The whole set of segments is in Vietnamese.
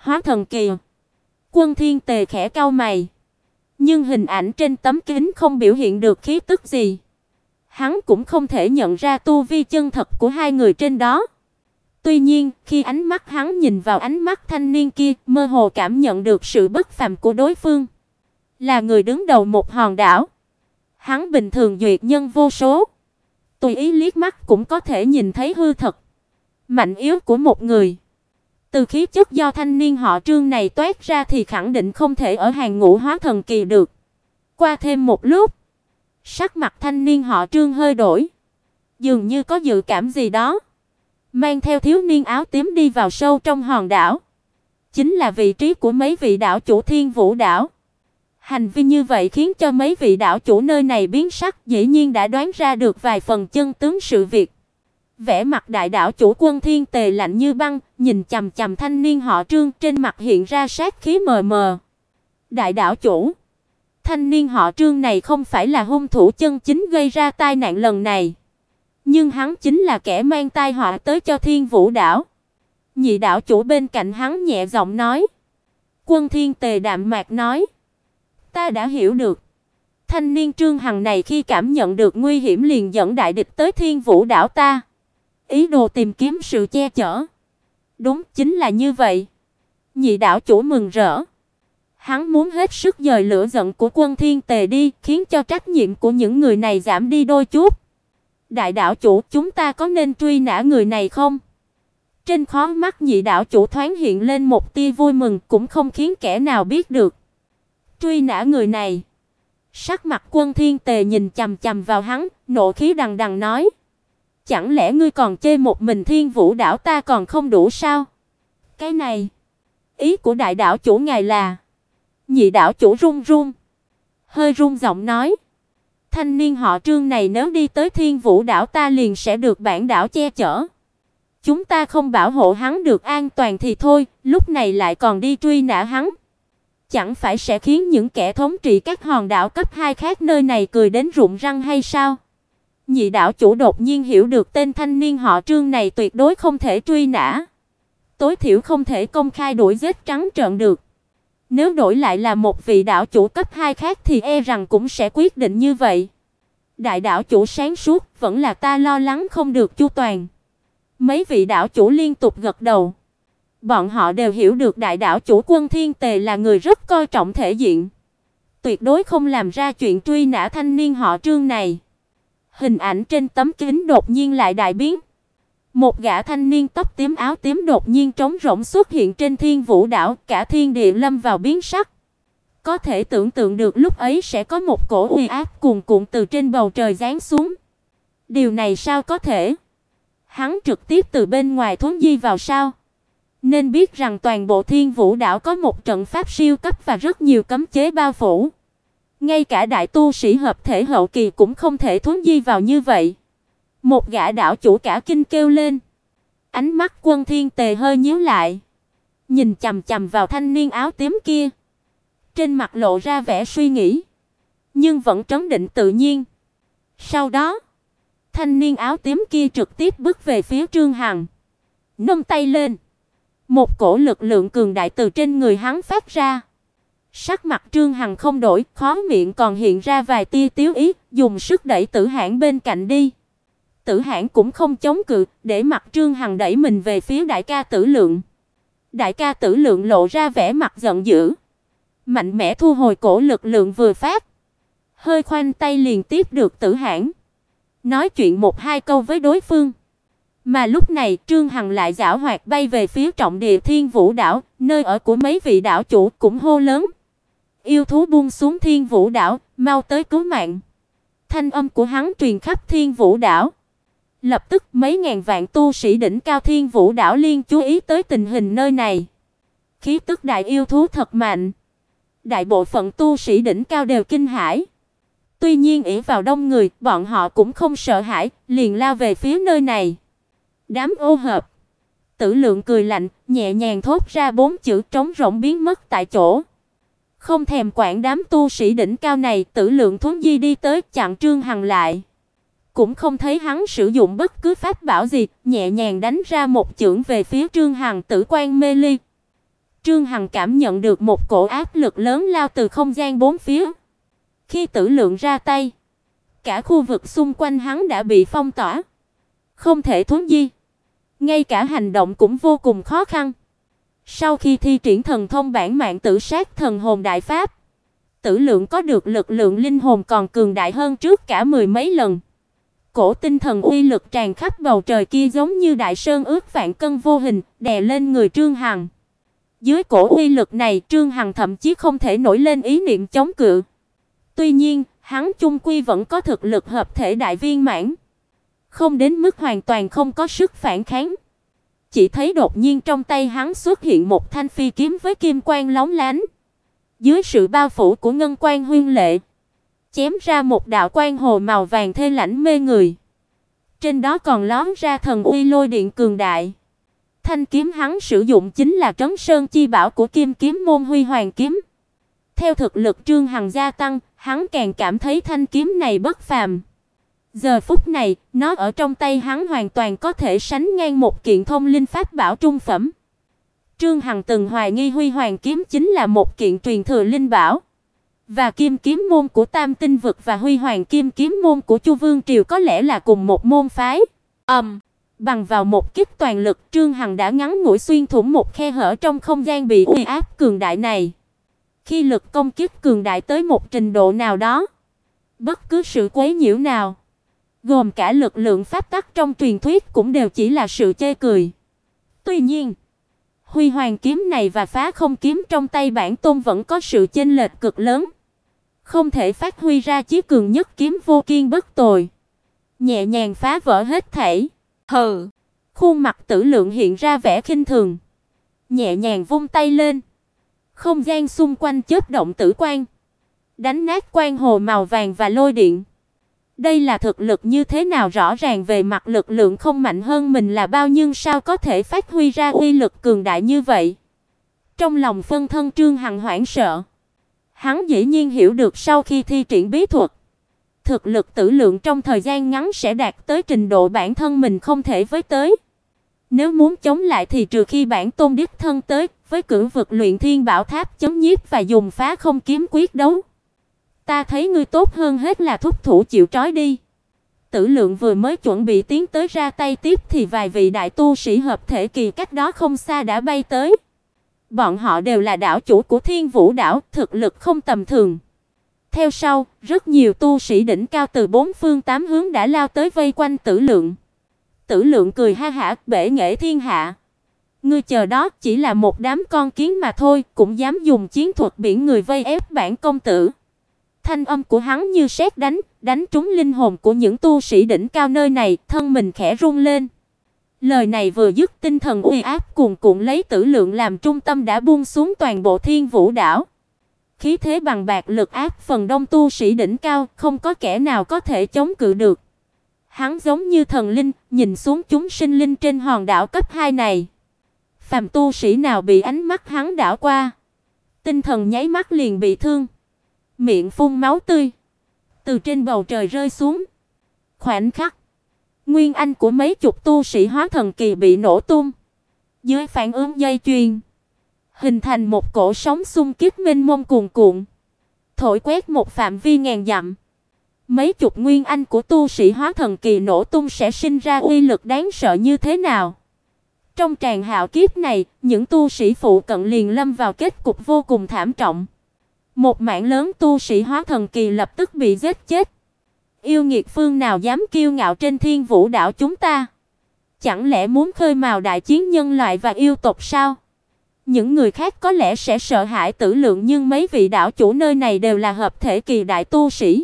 hóa thần kỳ. Quân Thiên Tề khẽ cau mày, nhưng hình ảnh trên tấm kính không biểu hiện được khí tức gì. Hắn cũng không thể nhận ra tu vi chân thật của hai người trên đó. Tuy nhiên, khi ánh mắt hắn nhìn vào ánh mắt thanh niên kia, mơ hồ cảm nhận được sự bất phàm của đối phương. Là người đứng đầu một hòn đảo. Hắn bình thường duyệt nhân vô số, tùy ý liếc mắt cũng có thể nhìn thấy hư thật, mạnh yếu của một người. Từ khí chất do thanh niên họ Trương này toát ra thì khẳng định không thể ở hàng ngũ hóa thần kỳ được. Qua thêm một lúc, sắc mặt thanh niên họ Trương hơi đổi, dường như có dự cảm gì đó, mang theo thiếu niên áo tím đi vào sâu trong hòn đảo. Chính là vị trí của mấy vị đảo chủ Thiên Vũ đảo. Hành vi như vậy khiến cho mấy vị đảo chủ nơi này biến sắc, dĩ nhiên đã đoán ra được vài phần chân tướng sự việc. Vẻ mặt đại đảo chủ Quân Thiên Tề lạnh như băng, nhìn chằm chằm thanh niên họ Trương, trên mặt hiện ra sát khí mờ mờ. Đại đảo chủ, thanh niên họ Trương này không phải là hung thủ chân chính gây ra tai nạn lần này, nhưng hắn chính là kẻ mang tai họa tới cho Thiên Vũ đảo. Nhị đảo chủ bên cạnh hắn nhẹ giọng nói. Quân Thiên Tề đạm mạc nói, ta đã hiểu được. Thanh niên Trương Hằng này khi cảm nhận được nguy hiểm liền dẫn đại địch tới Thiên Vũ đảo ta, ý đồ tìm kiếm sự che chở. Đúng, chính là như vậy. Nhị đảo chủ mừng rỡ. Hắn muốn hết sức dời lửa giận của Quân Thiên Tề đi, khiến cho trách nhiệm của những người này giảm đi đôi chút. Đại đảo chủ, chúng ta có nên truy nã người này không? Trên khóe mắt nhị đảo chủ thoáng hiện lên một tia vui mừng, cũng không khiến kẻ nào biết được. Truy nã người này? Sắc mặt Quân Thiên Tề nhìn chằm chằm vào hắn, nộ khí đằng đằng nói, chẳng lẽ ngươi còn chê một mình Thiên Vũ đảo ta còn không đủ sao? Cái này, ý của đại đảo chủ ngài là? Nhị đảo chủ run run, hơi run giọng nói, thanh niên họ Trương này nếu đi tới Thiên Vũ đảo ta liền sẽ được bản đảo che chở. Chúng ta không bảo hộ hắn được an toàn thì thôi, lúc này lại còn đi truy nã hắn, chẳng phải sẽ khiến những kẻ thống trị các hòn đảo cấp 2 khác nơi này cười đến rụng răng hay sao? Nhị đảo chủ đột nhiên hiểu được tên thanh niên họ Trương này tuyệt đối không thể truy nã, tối thiểu không thể công khai đuổi giết trắng trợn được. Nếu đổi lại là một vị đảo chủ cấp 2 khác thì e rằng cũng sẽ quyết định như vậy. Đại đảo chủ sáng suốt, vẫn là ta lo lắng không được chu toàn. Mấy vị đảo chủ liên tục gật đầu. Bọn họ đều hiểu được đại đảo chủ Quân Thiên Tề là người rất coi trọng thể diện, tuyệt đối không làm ra chuyện truy nã thanh niên họ Trương này. Hình ảnh trên tấm kính đột nhiên lại đại biến. Một gã thanh niên tóc tím áo tím đột nhiên trống rỗng xuất hiện trên Thiên Vũ đảo, cả thiên địa lâm vào biến sắc. Có thể tưởng tượng được lúc ấy sẽ có một cổ uy áp cuồn cuộn từ trên bầu trời giáng xuống. Điều này sao có thể? Hắn trực tiếp từ bên ngoài thuấn di vào sao? Nên biết rằng toàn bộ Thiên Vũ đảo có một trận pháp siêu cấp và rất nhiều cấm chế bao phủ. Ngay cả đại tu sĩ hợp thể hậu kỳ cũng không thể thuấn di vào như vậy. Một gã đảo chủ cả kinh kêu lên. Ánh mắt Quân Thiên Tề hơi nhíu lại, nhìn chằm chằm vào thanh niên áo tím kia. Trên mặt lộ ra vẻ suy nghĩ, nhưng vẫn trấn định tự nhiên. Sau đó, thanh niên áo tím kia trực tiếp bước về phía Trương Hằng, nâng tay lên. Một cổ lực lượng cường đại từ trên người hắn phát ra. Sắc mặt Trương Hằng không đổi, khóe miệng còn hiện ra vài tia tiếu ý, dùng sức đẩy Tử Hãn bên cạnh đi. Tử Hãn cũng không chống cự, để mặc Trương Hằng đẩy mình về phía đại ca Tử Lượng. Đại ca Tử Lượng lộ ra vẻ mặt giận dữ, mạnh mẽ thu hồi cổ lực lượng vừa phát, hơi khoanh tay liền tiếp được Tử Hãn, nói chuyện một hai câu với đối phương. Mà lúc này, Trương Hằng lại giảo hoạt bay về phía trọng địa Thiên Vũ đảo, nơi ở của mấy vị đảo chủ, cũng hô lớn. Yêu thú buông xuống Thiên Vũ đảo, mau tới cứu mạng. Thanh âm của hắn truyền khắp Thiên Vũ đảo. Lập tức mấy ngàn vạn tu sĩ đỉnh cao Thiên Vũ đảo liên chú ý tới tình hình nơi này. Khí tức đại yêu thú thật mạnh. Đại bộ phận tu sĩ đỉnh cao đều kinh hãi. Tuy nhiên ỷ vào đông người, bọn họ cũng không sợ hãi, liền lao về phía nơi này. Đám ô hợp. Tử Lượng cười lạnh, nhẹ nhàng thốt ra 4 chữ trống rỗng biến mất tại chỗ. Không thèm quản đám tu sĩ đỉnh cao này, Tử Lượng thuấn di đi tới chặn Trương Hằng lại. Cũng không thấy hắn sử dụng bất cứ pháp bảo gì, nhẹ nhàng đánh ra một chưởng về phía Trương Hằng, tử quang mê ly. Trương Hằng cảm nhận được một cổ áp lực lớn lao từ không gian bốn phía. Khi Tử Lượng ra tay, cả khu vực xung quanh hắn đã bị phong tỏa, không thể thuấn di, ngay cả hành động cũng vô cùng khó khăn. Sau khi thi triển thần thông bản mạng Tử Sát Thần Hồn Đại Pháp, Tử Lượng có được lực lượng linh hồn còn cường đại hơn trước cả mười mấy lần. Cổ tinh thần uy lực tràn khắp bầu trời kia giống như đại sơn ước vạn cân vô hình, đè lên người Trương Hằng. Dưới cổ uy lực này, Trương Hằng thậm chí không thể nổi lên ý niệm chống cự. Tuy nhiên, hắn chung quy vẫn có thực lực hợp thể đại viên mãn, không đến mức hoàn toàn không có sức phản kháng. Chỉ thấy đột nhiên trong tay hắn xuất hiện một thanh phi kiếm với kim quang lóng lánh. Dưới sự bao phủ của ngân quang huyên lệ, chém ra một đạo quang hồ màu vàng thê lãnh mê người. Trên đó còn lóe ra thần uy lôi điện cường đại. Thanh kiếm hắn sử dụng chính là Trấn Sơn chi bảo của Kim Kiếm môn Huy Hoàng kiếm. Theo thực lực Trương Hằng gia tăng, hắn càng cảm thấy thanh kiếm này bất phàm. Giờ phút này, nó ở trong tay hắn hoàn toàn có thể sánh ngang một kiện thông linh pháp bảo trung phẩm. Trương Hằng từng hoài nghi Huy Hoàng kiếm chính là một kiện truyền thừa linh bảo, và Kim Kiếm môn của Tam Tinh vực và Huy Hoàng Kim Kiếm môn của Chu Vương triều có lẽ là cùng một môn phái. Bằng vào một kích toàn lực, Trương Hằng đã ngắn ngủi xuyên thủng một khe hở trong không gian bị uy áp cường đại này. Khi lực công kích cường đại tới một trình độ nào đó, bất cứ sự quấy nhiễu nào, gồm cả lực lượng pháp tắc trong truyền thuyết cũng đều chỉ là sự chê cười. Tuy nhiên, Huy Hoàng kiếm này và Phá Không kiếm trong tay bản tôn vẫn có sự chênh lệch cực lớn, không thể phát huy ra chí cường nhất kiếm vô kiên bất tồi, nhẹ nhàng phá vỡ hết thảy. Hừ. Khuôn mặt Tử Lượng hiện ra vẻ khinh thường, nhẹ nhàng vung tay lên. Không gian xung quanh chớp động tử quang, đánh nát quang hồ màu vàng và lôi điện. Đây là thực lực như thế nào, rõ ràng về mặt lực lượng không mạnh hơn mình là bao, nhưng sao có thể phát huy ra uy lực cường đại như vậy? Trong lòng phân thân Trương Hằng hoảng sợ. Hắn dĩ nhiên hiểu được sau khi thi triển bí thuật, thực lực Tử Lượng trong thời gian ngắn sẽ đạt tới trình độ bản thân mình không thể với tới. Nếu muốn chống lại thì trừ khi bản tôn đích thân tới, với Cửu vực luyện thiên bảo tháp chấm nhiếp và dùng Phá Không kiếm quyết đấu. Ta thấy ngươi tốt hơn hết là thúc thủ chịu trói đi. Tử Lượng vừa mới chuẩn bị tiến tới ra tay tiếp thì vài vị đại tu sĩ hợp thể kỳ cách đó không xa đã bay tới. Bọn họ đều là đảo chủ của Thiên Vũ đảo, thực lực không tầm thường. Theo sau, rất nhiều tu sĩ đỉnh cao từ bốn phương tám hướng đã lao tới vây quanh Tử Lượng. Tử Lượng cười ha hả, bể nghệ thiên hạ. Ngươi chờ đó, chỉ là một đám con kiến mà thôi, cũng dám dùng chiến thuật biển người vây ép bản công tử. Thanh âm của hắn như sét đánh trúng linh hồn của những tu sĩ đỉnh cao nơi này, thân mình khẽ run lên. Lời này vừa dứt, tinh thần uy áp cuồn cuộn lấy Tử Lượng làm trung tâm đã buông xuống toàn bộ Thiên Vũ đảo. Khí thế bằng bạc lực áp phần đông tu sĩ đỉnh cao, không có kẻ nào có thể chống cự được. Hắn giống như thần linh, nhìn xuống chúng sinh linh trên hòn đảo cấp 2 này. Phàm tu sĩ nào bị ánh mắt hắn đảo qua, tinh thần nháy mắt liền bị thương, miệng phun máu tươi, từ trên bầu trời rơi xuống. Khoảnh khắc, nguyên anh của mấy chục tu sĩ hóa thần kỳ bị nổ tung. Dưới phản ứng dây chuyền, hình thành một cổ sóng xung kích mênh mông cuồn cuộn, thổi quét một phạm vi ngàn dặm. Mấy chục nguyên anh của tu sĩ hóa thần kỳ nổ tung sẽ sinh ra uy lực đáng sợ như thế nào? Trong tràng hạo kiếp này, những tu sĩ phụ cận liền lâm vào kết cục vô cùng thảm trọng. Một mảng lớn tu sĩ hóa thần kỳ lập tức bị giết chết. Yêu nghiệt phương nào dám kiêu ngạo trên Thiên Vũ đảo chúng ta? Chẳng lẽ muốn khơi mào đại chiến nhân loại và yêu tộc sao? Những người khác có lẽ sẽ sợ hãi Tử Lượng, nhưng mấy vị đảo chủ nơi này đều là hợp thể kỳ đại tu sĩ.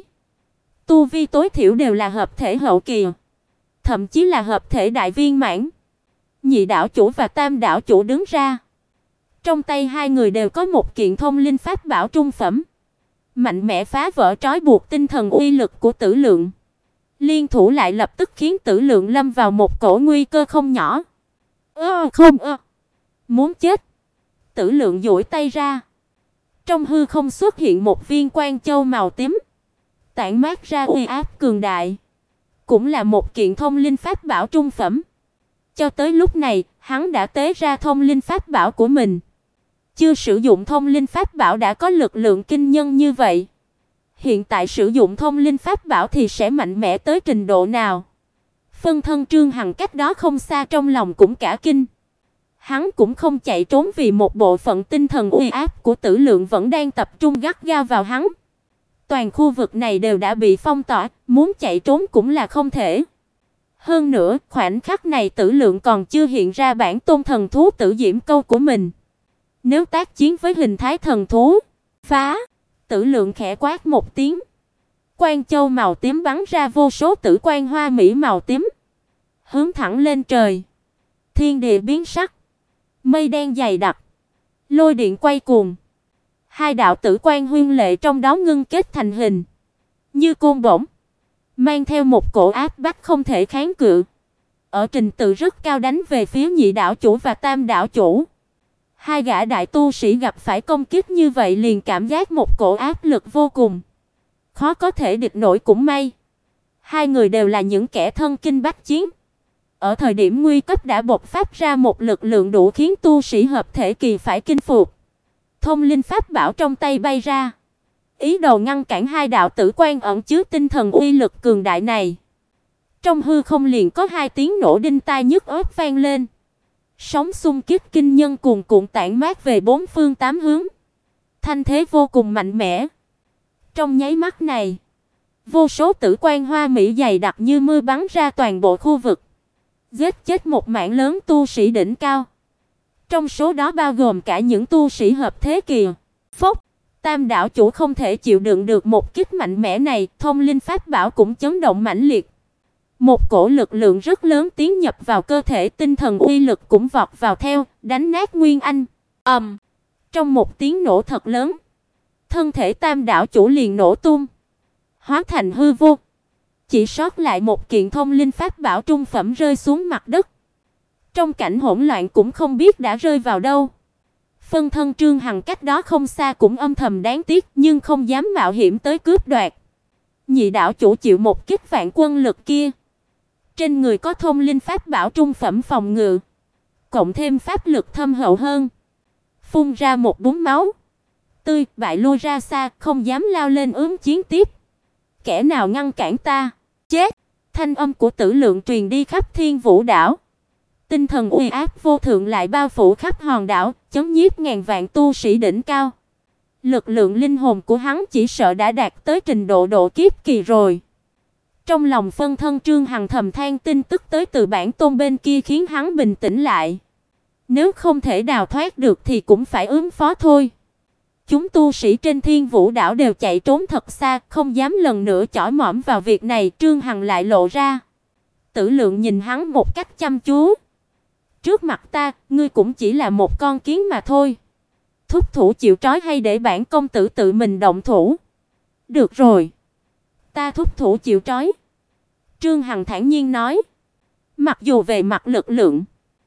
Tu vi tối thiểu đều là hợp thể hậu kỳ, thậm chí là hợp thể đại viên mãn. Nhị đảo chủ và tam đảo chủ đứng ra. Trong tay hai người đều có một kiện thông linh pháp bảo trung phẩm, mạnh mẽ phá vỡ trói buộc tinh thần uy lực của Tử Lượng. Liên thủ lại lập tức khiến Tử Lượng lâm vào một cổ nguy cơ không nhỏ. Muốn chết. Tử Lượng duỗi tay ra. Trong hư không xuất hiện một viên quang châu màu tím, tản mát ra uy áp cường đại, cũng là một kiện thông linh pháp bảo trung phẩm. Cho tới lúc này, hắn đã tế ra thông linh pháp bảo của mình. Chưa sử dụng thông linh pháp bảo đã có lực lượng kinh nhân như vậy, hiện tại sử dụng thông linh pháp bảo thì sẽ mạnh mẽ tới trình độ nào? Phân thân Trương Hằng cách đó không xa trong lòng cũng cả kinh. Hắn cũng không chạy trốn vì một bộ phận tinh thần uy áp của Tử Lượng vẫn đang tập trung gắt gao vào hắn. Toàn khu vực này đều đã bị phong tỏa, muốn chạy trốn cũng là không thể. Hơn nữa, khoảnh khắc này Tử Lượng còn chưa hiện ra bản tôn thần thú Tử Diễm Câu của mình. Nếu tác chiến với hình thái thần thú, phá, Tử Lượng khẽ quát một tiếng. Quang châu màu tím bắn ra vô số tử quang hoa mỹ màu tím, hướng thẳng lên trời. Thiên địa biến sắc, mây đen dày đặc, lôi điện quay cuồng. Hai đạo tử quang huyên lệ trong đó ngưng kết thành hình, như côn bổng, mang theo một cổ áp bách không thể kháng cự. Ở trình tự rất cao đánh về phía Nhị đạo chủ và Tam đạo chủ. Hai gã đại tu sĩ gặp phải công kích như vậy liền cảm giác một cổ áp lực vô cùng, khó có thể địch nổi. Cũng may, hai người đều là những kẻ thân kinh bách chiến. Ở thời điểm nguy cấp đã bộc phát ra một lực lượng đủ khiến tu sĩ hợp thể kỳ phải kinh phục. Thông linh pháp bảo trong tay bay ra, ý đồ ngăn cản hai đạo tử quang ẩn chứa tinh thần uy lực cường đại này. Trong hư không liền có hai tiếng nổ đinh tai nhức óc vang lên. Sóng xung kích kinh nhân cuồn cuộn tản mát về bốn phương tám hướng, thanh thế vô cùng mạnh mẽ. Trong nháy mắt này, vô số tử quang hoa mỹ dày đặc như mưa bắn ra toàn bộ khu vực, giết chết một mảng lớn tu sĩ đỉnh cao. Trong số đó bao gồm cả những tu sĩ hợp thế kỳ. Phốc, Tam đạo chủ không thể chịu đựng được một kích mạnh mẽ này, thông linh pháp bảo cũng chấn động mãnh liệt. Một cổ lực lượng rất lớn tiến nhập vào cơ thể, tinh thần uy lực cũng vọt vào theo, đánh nát Nguyên Anh. Trong một tiếng nổ thật lớn, thân thể Tam đạo chủ liền nổ tung, hóa thành hư vô. Chỉ sót lại một kiện thông linh pháp bảo trung phẩm rơi xuống mặt đất. Trong cảnh hỗn loạn cũng không biết đã rơi vào đâu. Phân thân Trương Hằng cách đó không xa cũng âm thầm đáng tiếc, nhưng không dám mạo hiểm tới cướp đoạt. Nhị đạo chủ chịu một kích vạn quân lực kia, trên người có thông linh pháp bảo trung phẩm phòng ngự, cộng thêm pháp lực thâm hậu hơn, phun ra một búng máu tươi, bại lui ra xa, không dám lao lên ứng chiến tiếp. Kẻ nào ngăn cản ta? Chết! Thanh âm của Tử Lượng truyền đi khắp Thiên Vũ đảo. Tinh thần uy áp vô thượng lại bao phủ khắp hòn đảo, chấn nhiếp ngàn vạn tu sĩ đỉnh cao. Lực lượng linh hồn của hắn chỉ sợ đã đạt tới trình độ độ kiếp kỳ rồi. Trong lòng phân thân Trương Hằng thầm than, tin tức tới từ bản tôn bên kia khiến hắn bình tĩnh lại. Nếu không thể đào thoát được thì cũng phải ứng phó thôi. Chúng tu sĩ trên Thiên Vũ đảo đều chạy trốn thật xa, không dám lần nữa chỏ mỏm vào việc này. Trương Hằng lại lộ ra. Tử Lượng nhìn hắn một cách chăm chú. Trước mặt ta, ngươi cũng chỉ là một con kiến mà thôi. Thúc thủ chịu trói hay để bản công tử tự mình động thủ? Được rồi, ta thúc thủ chịu trói. Trương Hằng thản nhiên nói. Mặc dù về mặt lực lượng,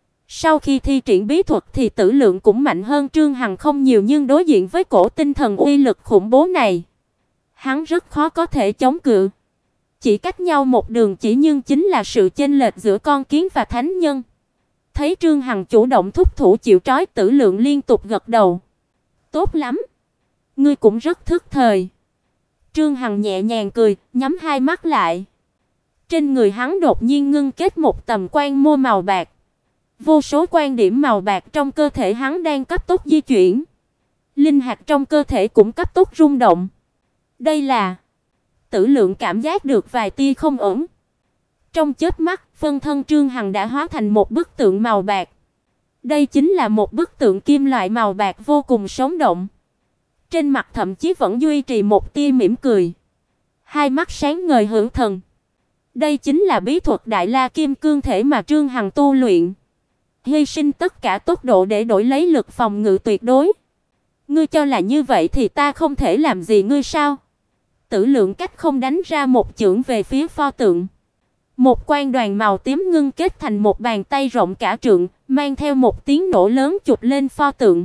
sau khi thi triển bí thuật thì Tử Lượng cũng mạnh hơn Trương Hằng không nhiều, nhưng đối diện với cổ tinh thần uy lực khủng bố này, hắn rất khó có thể chống cự. Chỉ cách nhau một đường chỉ, nhưng chính là sự chênh lệch giữa con kiến và thánh nhân. Thấy Trương Hằng chủ động thúc thủ chịu trói, Tử Lượng liên tục gật đầu. Tốt lắm, ngươi cũng rất thức thời. Trương Hằng nhẹ nhàng cười, nhắm hai mắt lại. Trên người hắn đột nhiên ngưng kết một tầm quang mô màu bạc. Vô số quan điểm màu bạc trong cơ thể hắn đang cấp tốc di chuyển. Linh hạt trong cơ thể cũng cấp tốc rung động. Đây là... Tử Lượng cảm giác được vài tia không ổn. Trong chớp mắt, phân thân Trương Hằng đã hóa thành một bức tượng màu bạc. Đây chính là một bức tượng kim loại màu bạc vô cùng sống động. Trên mặt thậm chí vẫn duy trì một tia mỉm cười. Hai mắt sáng ngời hữu thần. Đây chính là bí thuật Đại La Kim Cương Thể mà Trương Hằng tu luyện. Hy sinh tất cả tốc độ để đổi lấy lực phòng ngự tuyệt đối. Ngươi cho là như vậy thì ta không thể làm gì ngươi sao? Tử Lượng cách không đánh ra một chưởng về phía pho tượng. Một quang đoàn màu tím ngưng kết thành một bàn tay rộng cả trượng, mang theo một tiếng nổ lớn chụp lên pho tượng.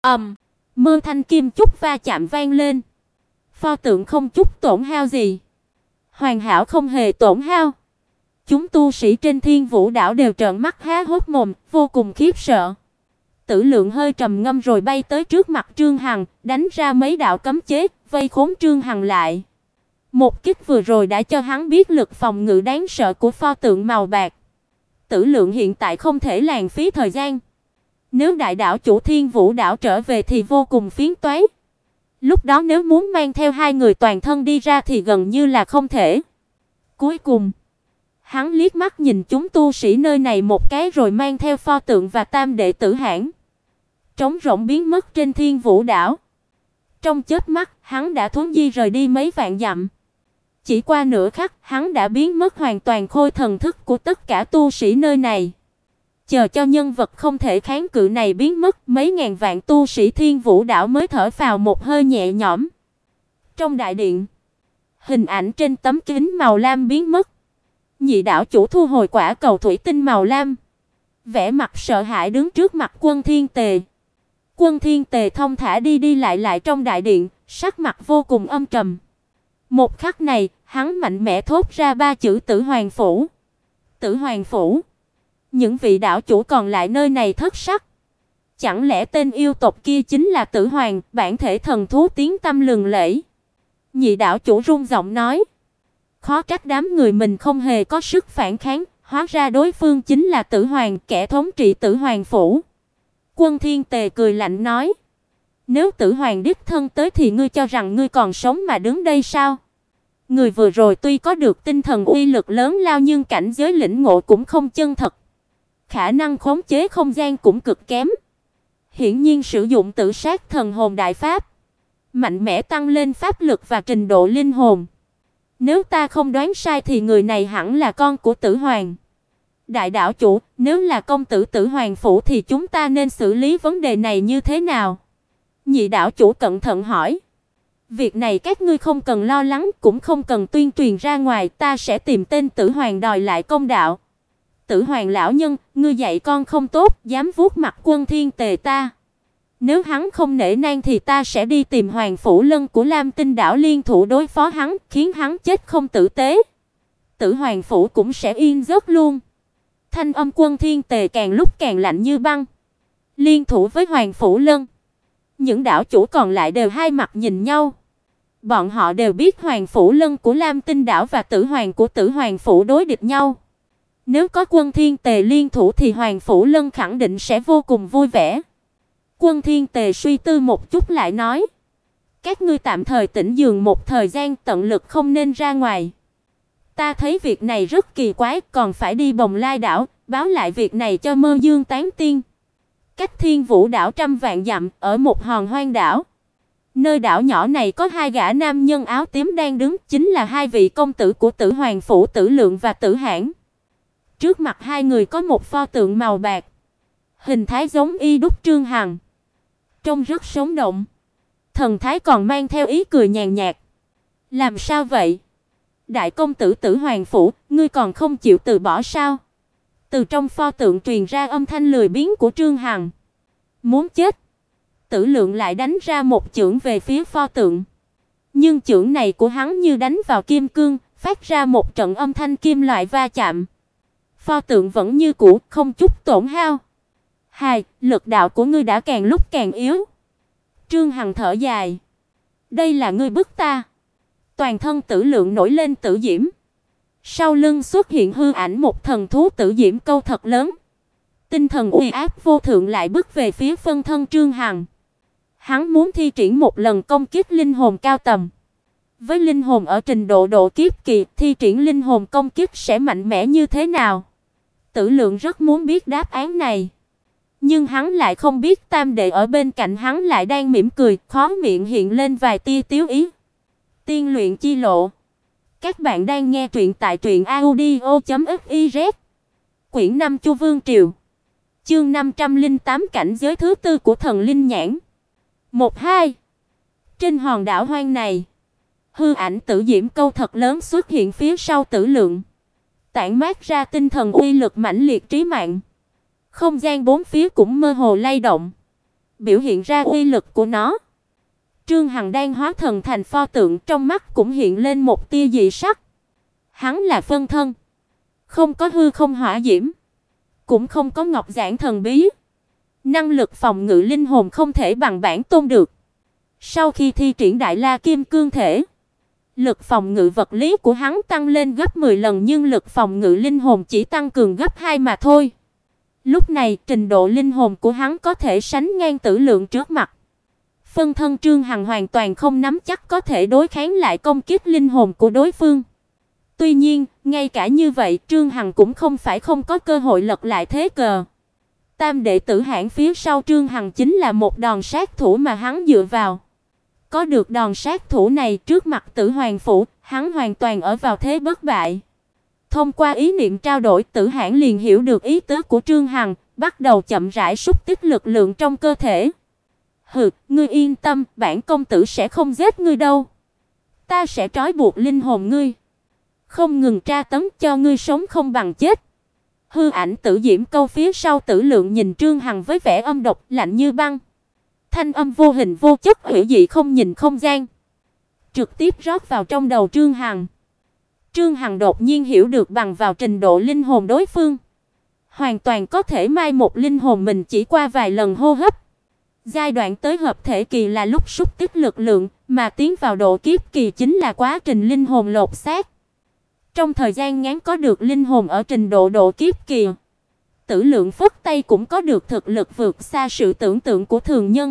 Mưa thanh kim chúc va chạm vang lên. Pho tượng không chút tổn hao gì, hoàn hảo không hề tổn hao. Chúng tu sĩ trên Thiên Vũ đảo đều trợn mắt há hốc mồm, vô cùng khiếp sợ. Tử Lượng hơi trầm ngâm rồi bay tới trước mặt Trương Hằng, đánh ra mấy đạo cấm chế, vây khốn Trương Hằng lại. Một kích vừa rồi đã cho hắn biết lực phòng ngự đáng sợ của pho tượng màu bạc. Tử Lượng hiện tại không thể lãng phí thời gian. Nếu đại đảo chủ Thiên Vũ đảo trở về thì vô cùng phiền toái. Lúc đó nếu muốn mang theo hai người toàn thân đi ra thì gần như là không thể. Cuối cùng, hắn liếc mắt nhìn chúng tu sĩ nơi này một cái rồi mang theo pho tượng và tam đệ tử Hãn trống rỗng biến mất trên Thiên Vũ đảo. Trong chớp mắt, hắn đã thuấn di rời đi mấy vạn dặm. Chỉ qua nửa khắc, hắn đã biến mất hoàn toàn khôi thần thức của tất cả tu sĩ nơi này. Chờ cho nhân vật không thể kháng cự này biến mất, mấy ngàn vạn tu sĩ Thiên Vũ đảo mới thở phào một hơi nhẹ nhõm. Trong đại điện, hình ảnh trên tấm kính màu lam biến mất. Nhị đảo chủ thu hồi quả cầu thủy tinh màu lam, vẻ mặt sợ hãi đứng trước mặt Quân Thiên Tề. Quân Thiên Tề thông thả đi đi lại trong đại điện, sắc mặt vô cùng âm trầm. Một khắc này, hắn mạnh mẽ thốt ra ba chữ Tử Hoàng phủ. Tử Hoàng phủ. Những vị đảo chủ còn lại nơi này thất sắc. Chẳng lẽ tên yêu tộc kia chính là Tử Hoàng, bản thể thần thú tiếng tăm lừng lẫy? Nhị đảo chủ run giọng nói. Khó trách đám người mình không hề có sức phản kháng, hóa ra đối phương chính là Tử Hoàng, kẻ thống trị Tử Hoàng phủ. Quân Thiên Tề cười lạnh nói, nếu Tử Hoàng đích thân tới thì ngươi cho rằng ngươi còn sống mà đứng đây sao? Người vừa rồi tuy có được tinh thần uy lực lớn lao nhưng cảnh giới lĩnh ngộ cũng không chân thật. Khả năng khống chế không gian cũng cực kém. Hiển nhiên sử dụng Tử Sát Thần Hồn đại pháp, mạnh mẽ tăng lên pháp lực và trình độ linh hồn. Nếu ta không đoán sai thì người này hẳn là con của Tử Hoàng. Đại đảo chủ, nếu là công tử Tử Hoàng phủ thì chúng ta nên xử lý vấn đề này như thế nào? Nhị đảo chủ cẩn thận hỏi. Việc này các ngươi không cần lo lắng, cũng không cần tuyên truyền ra ngoài, ta sẽ tìm tên Tử Hoàng đòi lại công đạo. Tử Hoàng lão nhân, ngươi dạy con không tốt, dám vuốt mặt Quân Thiên Tề ta. Nếu hắn không nể nang thì ta sẽ đi tìm Hoàng phủ lân của Lam Tinh đảo liên thủ đối phó hắn, khiến hắn chết không tử tế. Tử Hoàng phủ cũng sẽ yên giấc luôn. Thanh âm Quân Thiên Tề càng lúc càng lạnh như băng. Liên thủ với Hoàng phủ lân. Những đảo chủ còn lại đều hai mặt nhìn nhau. Bọn họ đều biết Hoàng phủ lân của Lam Tinh đảo và Tử Hoàng của Tử Hoàng phủ đối địch nhau. Nếu có Quân Thiên Tề liên thủ thì Hoàng phủ lân khẳng định sẽ vô cùng vui vẻ. Quân Thiên Tề suy tư một chút lại nói, các ngươi tạm thời tĩnh giường một thời gian, tận lực không nên ra ngoài. Ta thấy việc này rất kỳ quái, còn phải đi Bồng Lai đảo, báo lại việc này cho Mơ Dương Tán Tiên. Cách Thiên Vũ đảo trăm vạn dặm, ở một hòn hoang đảo. Nơi đảo nhỏ này có hai gã nam nhân áo tím đang đứng, chính là hai vị công tử của Tử Hoàng phủ Tử Lượng và Tử Hãn. Trước mặt hai người có một pho tượng màu bạc, hình thái giống y đúc Trương Hằng, trông rất sống động. Thần thái còn mang theo ý cười nhàn nhạt. Làm sao vậy? Đại công tử Tử Hoàng phủ, ngươi còn không chịu từ bỏ sao? Từ trong pho tượng truyền ra âm thanh lười biếng của Trương Hằng. Muốn chết. Tử Lượng lại đánh ra một chưởng về phía pho tượng. Nhưng chưởng này của hắn như đánh vào kim cương, phát ra một trận âm thanh kim loại va chạm. Pho tượng vẫn như cũ, không chút tổn hao. Hài, lực đạo của ngươi đã càng lúc càng yếu. Trương Hằng thở dài. Đây là ngươi bức ta. Toàn thân Tử Lượng nổi lên tử diễm. Sau lưng xuất hiện hư ảnh một thần thú tử diễm câu thật lớn. Tinh thần uy áp vô thượng lại bước về phía phân thân Trương Hằng. Hắn muốn thi triển một lần công kích linh hồn cao tầm. Với linh hồn ở trình độ độ kiếp kỳ, thi triển linh hồn công kích sẽ mạnh mẽ như thế nào? Tử Lượng rất muốn biết đáp án này. Nhưng hắn lại không biết tam đệ ở bên cạnh hắn lại đang mỉm cười, khóe miệng hiện lên vài tia tiếu ý. Tiên luyện chi lộ. Các bạn đang nghe truyện tại truyệnaudio.fiz. Quyển 5 Chu Vương Triều. Chương 508 cảnh giới thứ tư của thần linh nhãn. 1-2. Trên hòn đảo hoang này, hư ảnh tử diễm câu thật lớn xuất hiện phía sau Tử Lượng, tản mát ra tinh thần uy lực mãnh liệt trí mạng. Không gian bốn phía cũng mơ hồ lay động, biểu hiện ra uy lực của nó. Trương Hằng đang hóa thần thành pho tượng, trong mắt cũng hiện lên một tia dị sắc. Hắn là phân thân, không có hư không hỏa diễm, cũng không có ngọc giản thần bí. Năng lực phòng ngự linh hồn không thể bằng bản tôn được. Sau khi thi triển Đại La Kim Cương Thể, lực phòng ngự vật lý của hắn tăng lên gấp 10 lần nhưng lực phòng ngự linh hồn chỉ tăng cường gấp 2 mà thôi. Lúc này, trình độ linh hồn của hắn có thể sánh ngang Tử Lượng trước mặt. Phân thân Trương Hằng hoàn toàn không nắm chắc có thể đối kháng lại công kích linh hồn của đối phương. Tuy nhiên, ngay cả như vậy, Trương Hằng cũng không phải không có cơ hội lật lại thế cờ. Tam đệ tử Hãn phía sau Trương Hằng chính là một đòn sát thủ mà hắn dựa vào. Có được đòn sát thủ này trước mặt Tử Hoàng phủ, hắn hoàn toàn ở vào thế bất bại. Thông qua ý niệm trao đổi, Tử Hãn liền hiểu được ý tứ của Trương Hằng, bắt đầu chậm rãi xúc tích lực lượng trong cơ thể. "Hừ, ngươi yên tâm, bản công tử sẽ không giết ngươi đâu. Ta sẽ trói buộc linh hồn ngươi, không ngừng tra tấn cho ngươi sống không bằng chết." Hư ảnh Tử Diễm Câu phía sau Tử Lượng nhìn Trương Hằng với vẻ âm độc, lạnh như băng. Thanh âm vô hình vô chất hủy dị không nhìn không gian, trực tiếp rót vào trong đầu Trương Hằng. Trương Hằng đột nhiên hiểu được bằng vào trình độ linh hồn đối phương, hoàn toàn có thể mai một linh hồn mình chỉ qua vài lần hô hấp. Giai đoạn tới hợp thể kỳ là lúc xúc tích lực lượng, mà tiến vào độ kiếp kỳ chính là quá trình linh hồn lột xác. Trong thời gian ngắn có được linh hồn ở trình độ độ kiếp kỳ, Tử Lượng phất tay cũng có được thực lực vượt xa sự tưởng tượng của thường nhân,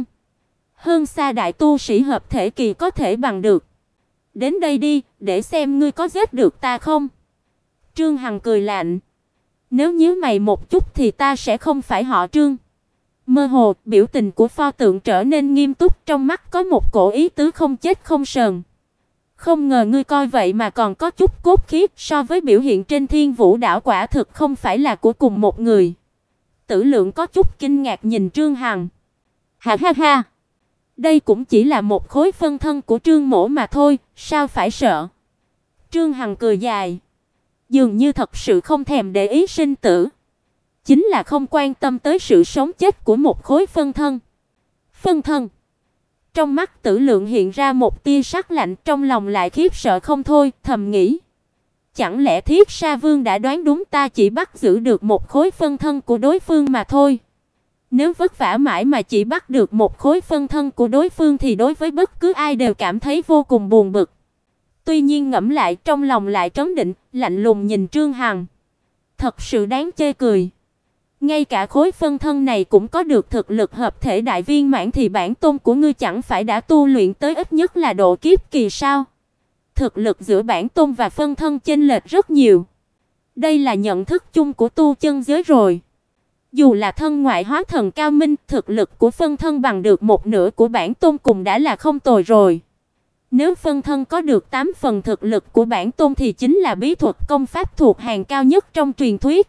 hơn xa đại tu sĩ hợp thể kỳ có thể bằng được. "Đến đây đi, để xem ngươi có giết được ta không." Trương Hằng cười lạnh. "Nếu nhíu mày một chút thì ta sẽ không phải họ Trương." Mơ hồ, biểu tình của pho tượng trở nên nghiêm túc, trong mắt có một cổ ý tứ không chết không sờn. "Không ngờ ngươi coi vậy mà còn có chút cốt khí, so với biểu hiện trên Thiên Vũ đảo quả thực không phải là của cùng một người." Tử Lượng có chút kinh ngạc nhìn Trương Hằng. "Ha ha ha, đây cũng chỉ là một khối phân thân của Trương mỗ mà thôi, sao phải sợ?" Trương Hằng cười dài, dường như thật sự không thèm để ý sinh tử, chính là không quan tâm tới sự sống chết của một khối phân thân. Phân thân? Trong mắt Tử Lượng hiện ra một tia sắc lạnh, trong lòng lại khiếp sợ không thôi, thầm nghĩ: chẳng lẽ Thiết Sa Vương đã đoán đúng, ta chỉ bắt giữ được một khối phân thân của đối phương mà thôi. Nếu vất vả mãi mà chỉ bắt được một khối phân thân của đối phương thì đối với bất cứ ai đều cảm thấy vô cùng buồn bực. Tuy nhiên ngẫm lại trong lòng lại trấn định, lạnh lùng nhìn Trương Hằng. Thật sự đáng chê cười. Ngay cả khối phân thân này cũng có được thực lực hợp thể đại viên mãn thì bản tôn của ngươi chẳng phải đã tu luyện tới ít nhất là độ kiếp kỳ sao? Thực lực giữa bản tôn và phân thân chênh lệch rất nhiều. Đây là nhận thức chung của tu chân giới rồi. Dù là thân ngoại hóa thần cao minh, thực lực của phân thân bằng được một nửa của bản tôn cùng đã là không tồi rồi. Nếu phân thân có được 8 phần thực lực của bản tôn thì chính là bí thuật công pháp thuộc hàng cao nhất trong truyền thuyết.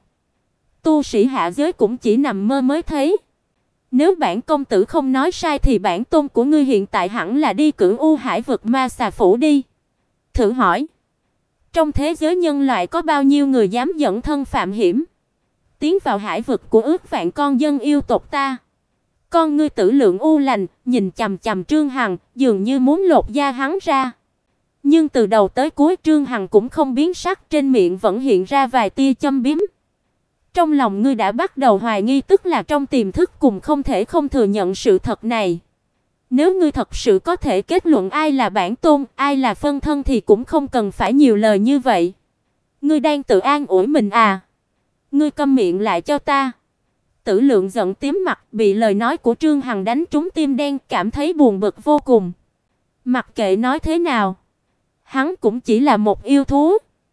Tu sĩ hạ giới cũng chỉ nằm mơ mới thấy. Nếu bản công tử không nói sai thì bản tôn của ngươi hiện tại hẳn là đi cửu u hải vực ma xà phủ đi. Thử hỏi, trong thế giới nhân loại có bao nhiêu người dám dẫn thân phạm hiểm tiến vào hải vực của ước vạn con dân yêu tộc ta? Con ngươi Tử Lượng u lành, nhìn chằm chằm Trương Hằng, dường như muốn lột da hắn ra. Nhưng từ đầu tới cuối Trương Hằng cũng không biến sắc, trên miệng vẫn hiện ra vài tia châm biếm. Trong lòng ngươi đã bắt đầu hoài nghi, tức là trong tiềm thức cùng không thể không thừa nhận sự thật này. Nếu ngươi thật sự có thể kết luận ai là bản tôn, ai là phân thân thì cũng không cần phải nhiều lời như vậy. Ngươi đang tự an ủi mình à? Ngươi câm miệng lại cho ta. Tử Lượng giận tím mặt, bị lời nói của Trương Hằng đánh trúng tim đen, cảm thấy buồn bực vô cùng. Mặc kệ nói thế nào, hắn cũng chỉ là một yêu thú.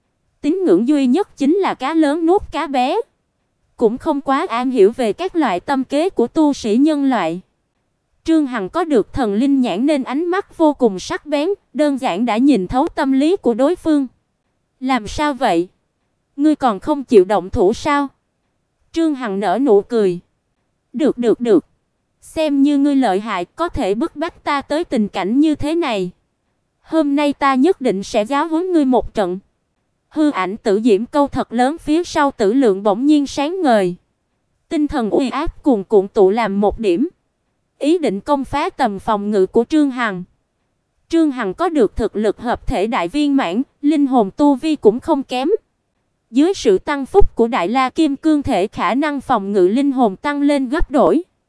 Tín ngưỡng duy nhất chính là cá lớn nuốt cá bé. Cũng không quá am hiểu về các loại tâm kế của tu sĩ nhân loại. Trương Hằng có được thần linh nhãn nên ánh mắt vô cùng sắc bén, đơn giản đã nhìn thấu tâm lý của đối phương. Làm sao vậy? Ngươi còn không chịu động thủ sao? Trương Hằng nở nụ cười. Được. Xem như ngươi lợi hại, có thể bức bách ta tới tình cảnh như thế này. Hôm nay ta nhất định sẽ giáo huấn ngươi một trận. Hư ảnh Tử Diễm Câu thật lớn phía sau Tử Lượng bỗng nhiên sáng ngời. Tinh thần uy áp cuồn cuộn tụ làm một điểm, ý định công phá tầm phòng ngự của Trương Hằng. Trương Hằng có được thực lực hợp thể đại viên mãn, linh hồn tu vi cũng không kém. Dưới sự tăng phúc của Đại La Kim Cương Thể, khả năng phòng ngự linh hồn tăng lên gấp đôi.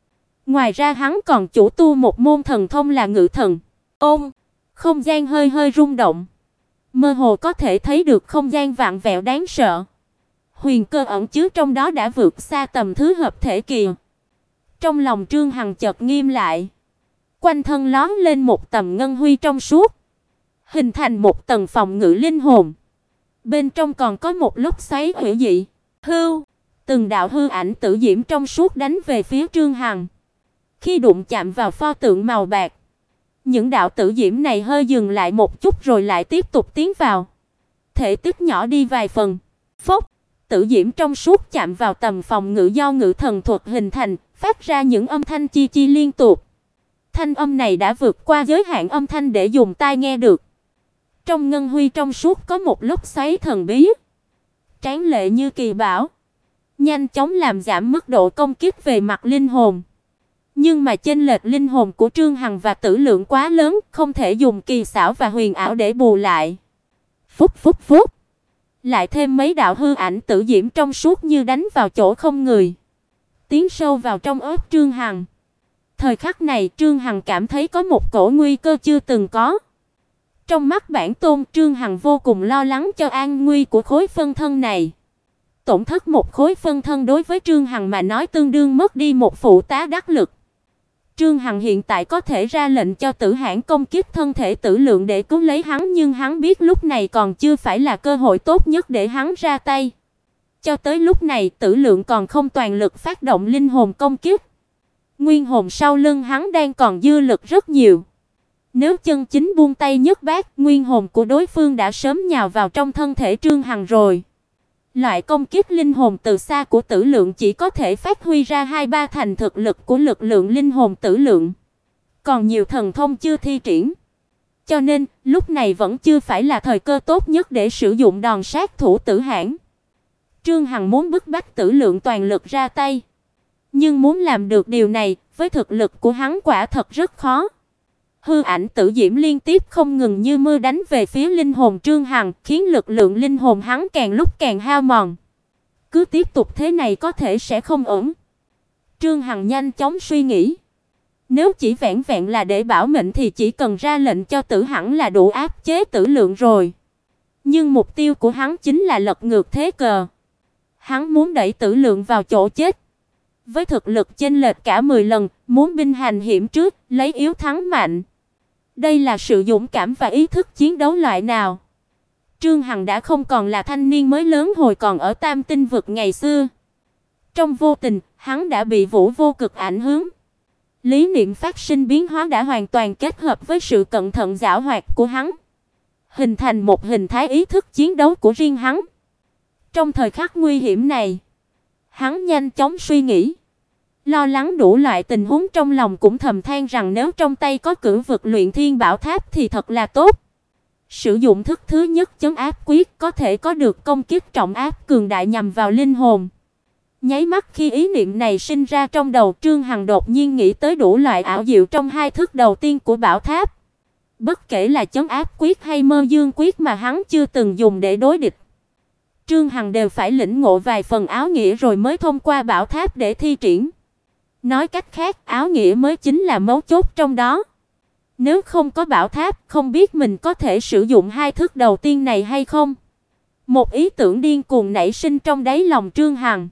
Ngoài ra hắn còn chủ tu một môn thần thông là ngự thần. Ôm, không gian hơi hơi rung động. Mơ hồ có thể thấy được không gian vặn vẹo đáng sợ. Huyền cơ ẩn chứa trong đó đã vượt xa tầm thứ hợp thể kỳ. Trong lòng Trương Hằng chợt nghiêm lại. Quanh thân lóe lên một tầm ngân huy trong suốt, hình thành một tầng phòng ngự linh hồn. Bên trong còn có một lốc xoáy hủy dị. Hưu, từng đạo hư ảnh tử diễm trong suốt đánh về phía Trương Hằng. Khi đụng chạm vào pho tượng màu bạc, những đạo tử diễm này hơi dừng lại một chút rồi lại tiếp tục tiến vào. Thể tích nhỏ đi vài phần. Phốc, tử diễm trong suốt chạm vào tầm phòng ngự do ngự thần thuật hình thành, phát ra những âm thanh chi chi liên tục. Thanh âm này đã vượt qua giới hạn âm thanh để dùng tai nghe được. Trong ngân huy trong suốt có một lốc xoáy thần bí, tráng lệ như kỳ bảo, nhanh chóng làm giảm mức độ công kích về mặt linh hồn. Nhưng mà chênh lệch linh hồn của Trương Hằng và Tử Lượng quá lớn, không thể dùng kỳ xảo và huyền ảo để bù lại. Phúc phúc phúc, lại thêm mấy đạo hư ảnh tử diễm trong suốt như đánh vào chỗ không người, tiến sâu vào trong óc Trương Hằng. Thời khắc này, Trương Hằng cảm thấy có một cổ nguy cơ chưa từng có. Trong mắt bản tôn, Trương Hằng vô cùng lo lắng cho an nguy của khối phân thân này. Tổn thất một khối phân thân đối với Trương Hằng mà nói tương đương mất đi một phụ tá đắc lực. Trương Hằng hiện tại có thể ra lệnh cho Tử Hãn công kích thân thể Tử Lượng để cứu lấy hắn, nhưng hắn biết lúc này còn chưa phải là cơ hội tốt nhất để hắn ra tay. Cho tới lúc này, Tử Lượng còn không toàn lực phát động linh hồn công kích. Nguyên hồn sau lưng hắn đang còn dư lực rất nhiều. Nếu chân chính buông tay nhấc bát, nguyên hồn của đối phương đã sớm nhào vào trong thân thể Trương Hằng rồi. Loại công kích linh hồn từ xa của Tử Lượng chỉ có thể phát huy ra 2-3 thành thực lực của lực lượng linh hồn Tử Lượng. Còn nhiều thần thông chưa thi triển. Cho nên, lúc này vẫn chưa phải là thời cơ tốt nhất để sử dụng đòn sát thủ Tử Hãn. Trương Hằng muốn bức bách Tử Lượng toàn lực ra tay. Nhưng muốn làm được điều này, với thực lực của hắn quả thật rất khó. Hư ảnh tử diễm liên tiếp không ngừng như mưa đánh về phía linh hồn Trương Hằng, khiến lực lượng linh hồn hắn càng lúc càng hao mòn. Cứ tiếp tục thế này có thể sẽ không ổn. Trương Hằng nhanh chóng suy nghĩ. Nếu chỉ vẹn vẹn là để bảo mệnh thì chỉ cần ra lệnh cho Tử Hãn là đủ áp chế Tử Lượng rồi. Nhưng mục tiêu của hắn chính là lật ngược thế cờ. Hắn muốn đẩy Tử Lượng vào chỗ chết. Với thực lực chênh lệch cả 10 lần, muốn binh hành hiểm trước, lấy yếu thắng mạnh. Đây là sự dũng cảm và ý thức chiến đấu loại nào? Trương Hằng đã không còn là thanh niên mới lớn hồi còn ở Tam Tinh vực ngày xưa. Trong vô tình, hắn đã bị Vũ Vô Cực ảnh hưởng. Lý niệm phát sinh biến hóa đã hoàn toàn kết hợp với sự cẩn thận giảo hoạt của hắn, hình thành một hình thái ý thức chiến đấu của riêng hắn. Trong thời khắc nguy hiểm này, hắn nhanh chóng suy nghĩ, lo lắng đủ loại tình huống, trong lòng cũng thầm than rằng nếu trong tay có Cửu Vực Luyện Thiên Bảo Tháp thì thật là tốt. Sử dụng thức thứ nhất chấn áp quyết có thể có được công kích trọng áp cường đại nhằm vào linh hồn. Nháy mắt khi ý niệm này sinh ra trong đầu, Trương Hằng đột nhiên nghĩ tới đủ loại ảo diệu trong hai thức đầu tiên của bảo tháp. Bất kể là chấn áp quyết hay Mơ Dương quyết mà hắn chưa từng dùng để đối địch, Trương Hằng đều phải lĩnh ngộ vài phần áo nghĩa rồi mới thông qua bảo tháp để thi triển. Nói cách khác, áo nghĩa mới chính là mấu chốt trong đó. Nếu không có bảo tháp, không biết mình có thể sử dụng hai thức đầu tiên này hay không. Một ý tưởng điên cuồng nảy sinh trong đáy lòng Trương Hằng.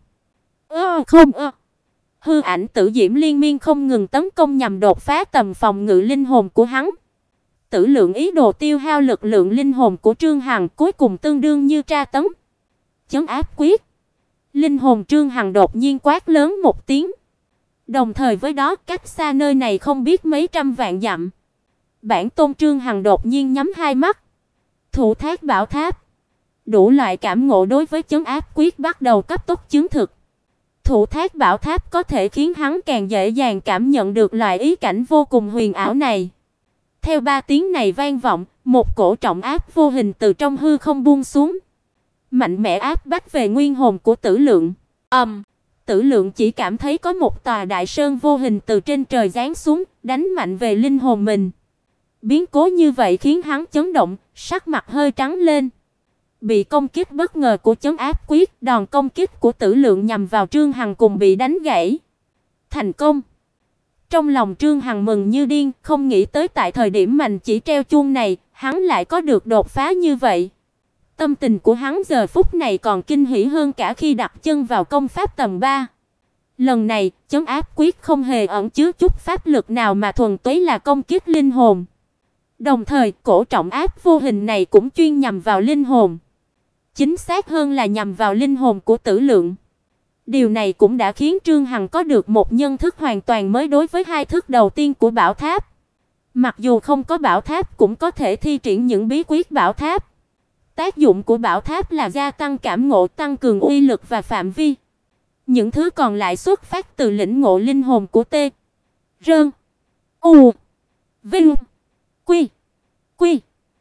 Hư ảnh tử diễm liên miên không ngừng tấn công nhằm đột phá tầm phòng ngự linh hồn của hắn. Tử Lượng ý đồ tiêu hao lực lượng linh hồn của Trương Hằng, cuối cùng tương đương như tra tấn. Chấn áp quyết. Linh hồn Trương Hằng đột nhiên quát lớn một tiếng. Đồng thời với đó, cách xa nơi này không biết mấy trăm vạn dặm, bản tôn Trương Hằng đột nhiên nhắm hai mắt. Thủ thác bảo tháp. Đủ loại cảm ngộ đối với chấn áp quyết bắt đầu cấp tốc chứng thực. Thủ thác bảo tháp có thể khiến hắn càng dễ dàng cảm nhận được loại ý cảnh vô cùng huyền ảo này. Theo ba tiếng này vang vọng, một cổ trọng áp vô hình từ trong hư không buông xuống, mạnh mẽ áp bách về nguyên hồn của Tử Lượng. Tử Lượng chỉ cảm thấy có một tòa đại sơn vô hình từ trên trời giáng xuống, đánh mạnh về linh hồn mình. Biến cố như vậy khiến hắn chấn động, sắc mặt hơi trắng lên. Bị công kích bất ngờ của chấn áp quyết, đòn công kích của Tử Lượng nhằm vào Trương Hằng cùng bị đánh gãy. Thành công. Trong lòng Trương Hằng mừng như điên, không nghĩ tới tại thời điểm mạnh chỉ treo chuông này, hắn lại có được đột phá như vậy. Tâm tình của hắn giờ phút này còn kinh hỉ hơn cả khi đặt chân vào công pháp tầng 3. Lần này, chấn áp quyết không hề ẩn chứa chút pháp lực nào mà thuần túy là công kích linh hồn. Đồng thời, cổ trọng áp vô hình này cũng chuyên nhằm vào linh hồn. Chính xác hơn là nhằm vào linh hồn của Tử Lượng. Điều này cũng đã khiến Trương Hằng có được một nhân thức hoàn toàn mới đối với hai thức đầu tiên của bảo tháp. Mặc dù không có bảo tháp cũng có thể thi triển những bí quyết bảo tháp. Tác dụng của bảo tháp là gia tăng cảm ngộ, tăng cường uy lực và phạm vi. Những thứ còn lại xuất phát từ lĩnh ngộ linh hồn của T, Rơn, U, Vinh, Quy, Quy,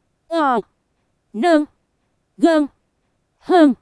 Nơn, Gơn, Hơn,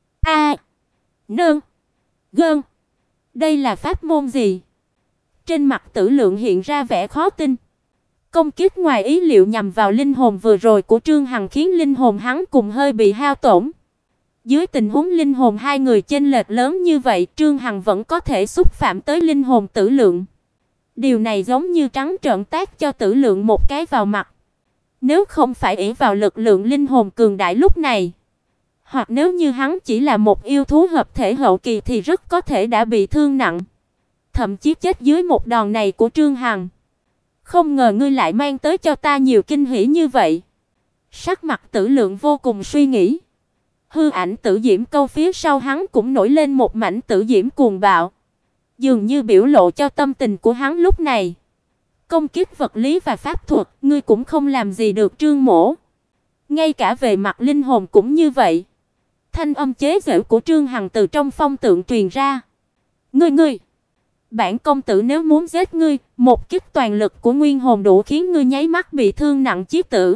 A, Nơn, Gơn. Đây là pháp môn gì? Trên mặt Tử Lượng hiện ra vẻ khó tin. Công kích ngoài ý liệu nhằm vào linh hồn vừa rồi của Trương Hằng khiến linh hồn hắn cùng hơi bị hao tổn. Dưới tình huống linh hồn hai người chênh lệch lớn như vậy, Trương Hằng vẫn có thể xúc phạm tới linh hồn Tử Lượng. Điều này giống như trắng trợn tát cho Tử Lượng một cái vào mặt. Nếu không phải ỷ vào lực lượng linh hồn cường đại lúc này, hoặc nếu như hắn chỉ là một yêu thú hợp thể hậu kỳ thì rất có thể đã bị thương nặng, thậm chí chết dưới một đòn này của Trương Hằng. Không ngờ ngươi lại mang tới cho ta nhiều kinh hỉ như vậy. Sắc mặt Tử Lượng vô cùng suy nghĩ. Hư ảnh Tử Diễm Câu phía sau hắn cũng nổi lên một mảnh tử diễm cuồng bạo, dường như biểu lộ cho tâm tình của hắn lúc này. Công kích vật lý và pháp thuật, ngươi cũng không làm gì được Trương mỗ. Ngay cả về mặt linh hồn cũng như vậy. Thanh âm chế giễu của Trương Hằng từ trong phong tượng truyền ra. Ngươi, bản công tử nếu muốn giết ngươi, một kích toàn lực của nguyên hồn đủ khiến ngươi nháy mắt bị thương nặng chí tử.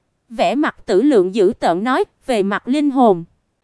Vẻ mặt Tử Lượng dữ tợn nói, về mặt linh hồn,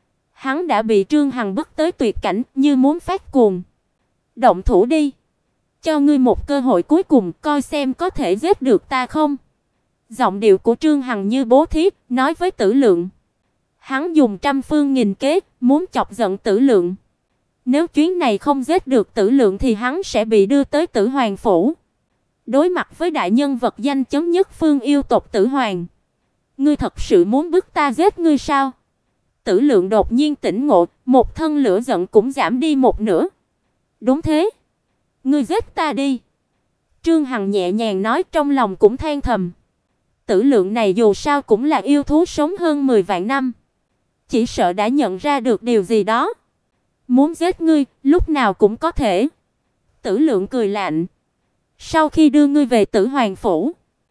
hắn đã bị Trương Hằng bức tới tuyệt cảnh, như muốn phát cuồng. Động thủ đi, cho ngươi một cơ hội cuối cùng, coi xem có thể giết được ta không. Giọng điệu của Trương Hằng như bố thí, nói với Tử Lượng. Hắn dùng trăm phương nghìn kế, muốn chọc giận Tử Lượng. Nếu chuyến này không giết được Tử Lượng thì hắn sẽ bị đưa tới Tử Hoàng phủ. Đối mặt với đại nhân vật danh chấn nhất phương yêu tộc Tử Hoàng. Ngươi thật sự muốn bức ta giết ngươi sao? Tử Lượng đột nhiên tỉnh ngộ, một thân lửa giận cũng giảm đi một nửa. Đúng thế, ngươi giết ta đi. Trương Hằng nhẹ nhàng nói, trong lòng cũng than thầm. Tử Lượng này dù sao cũng là yêu thú sống hơn 10 vạn năm, chỉ sợ đã nhận ra được điều gì đó. Muốn giết ngươi, lúc nào cũng có thể. Tử Lượng cười lạnh. Sau khi đưa ngươi về Tử Hoàng phủ,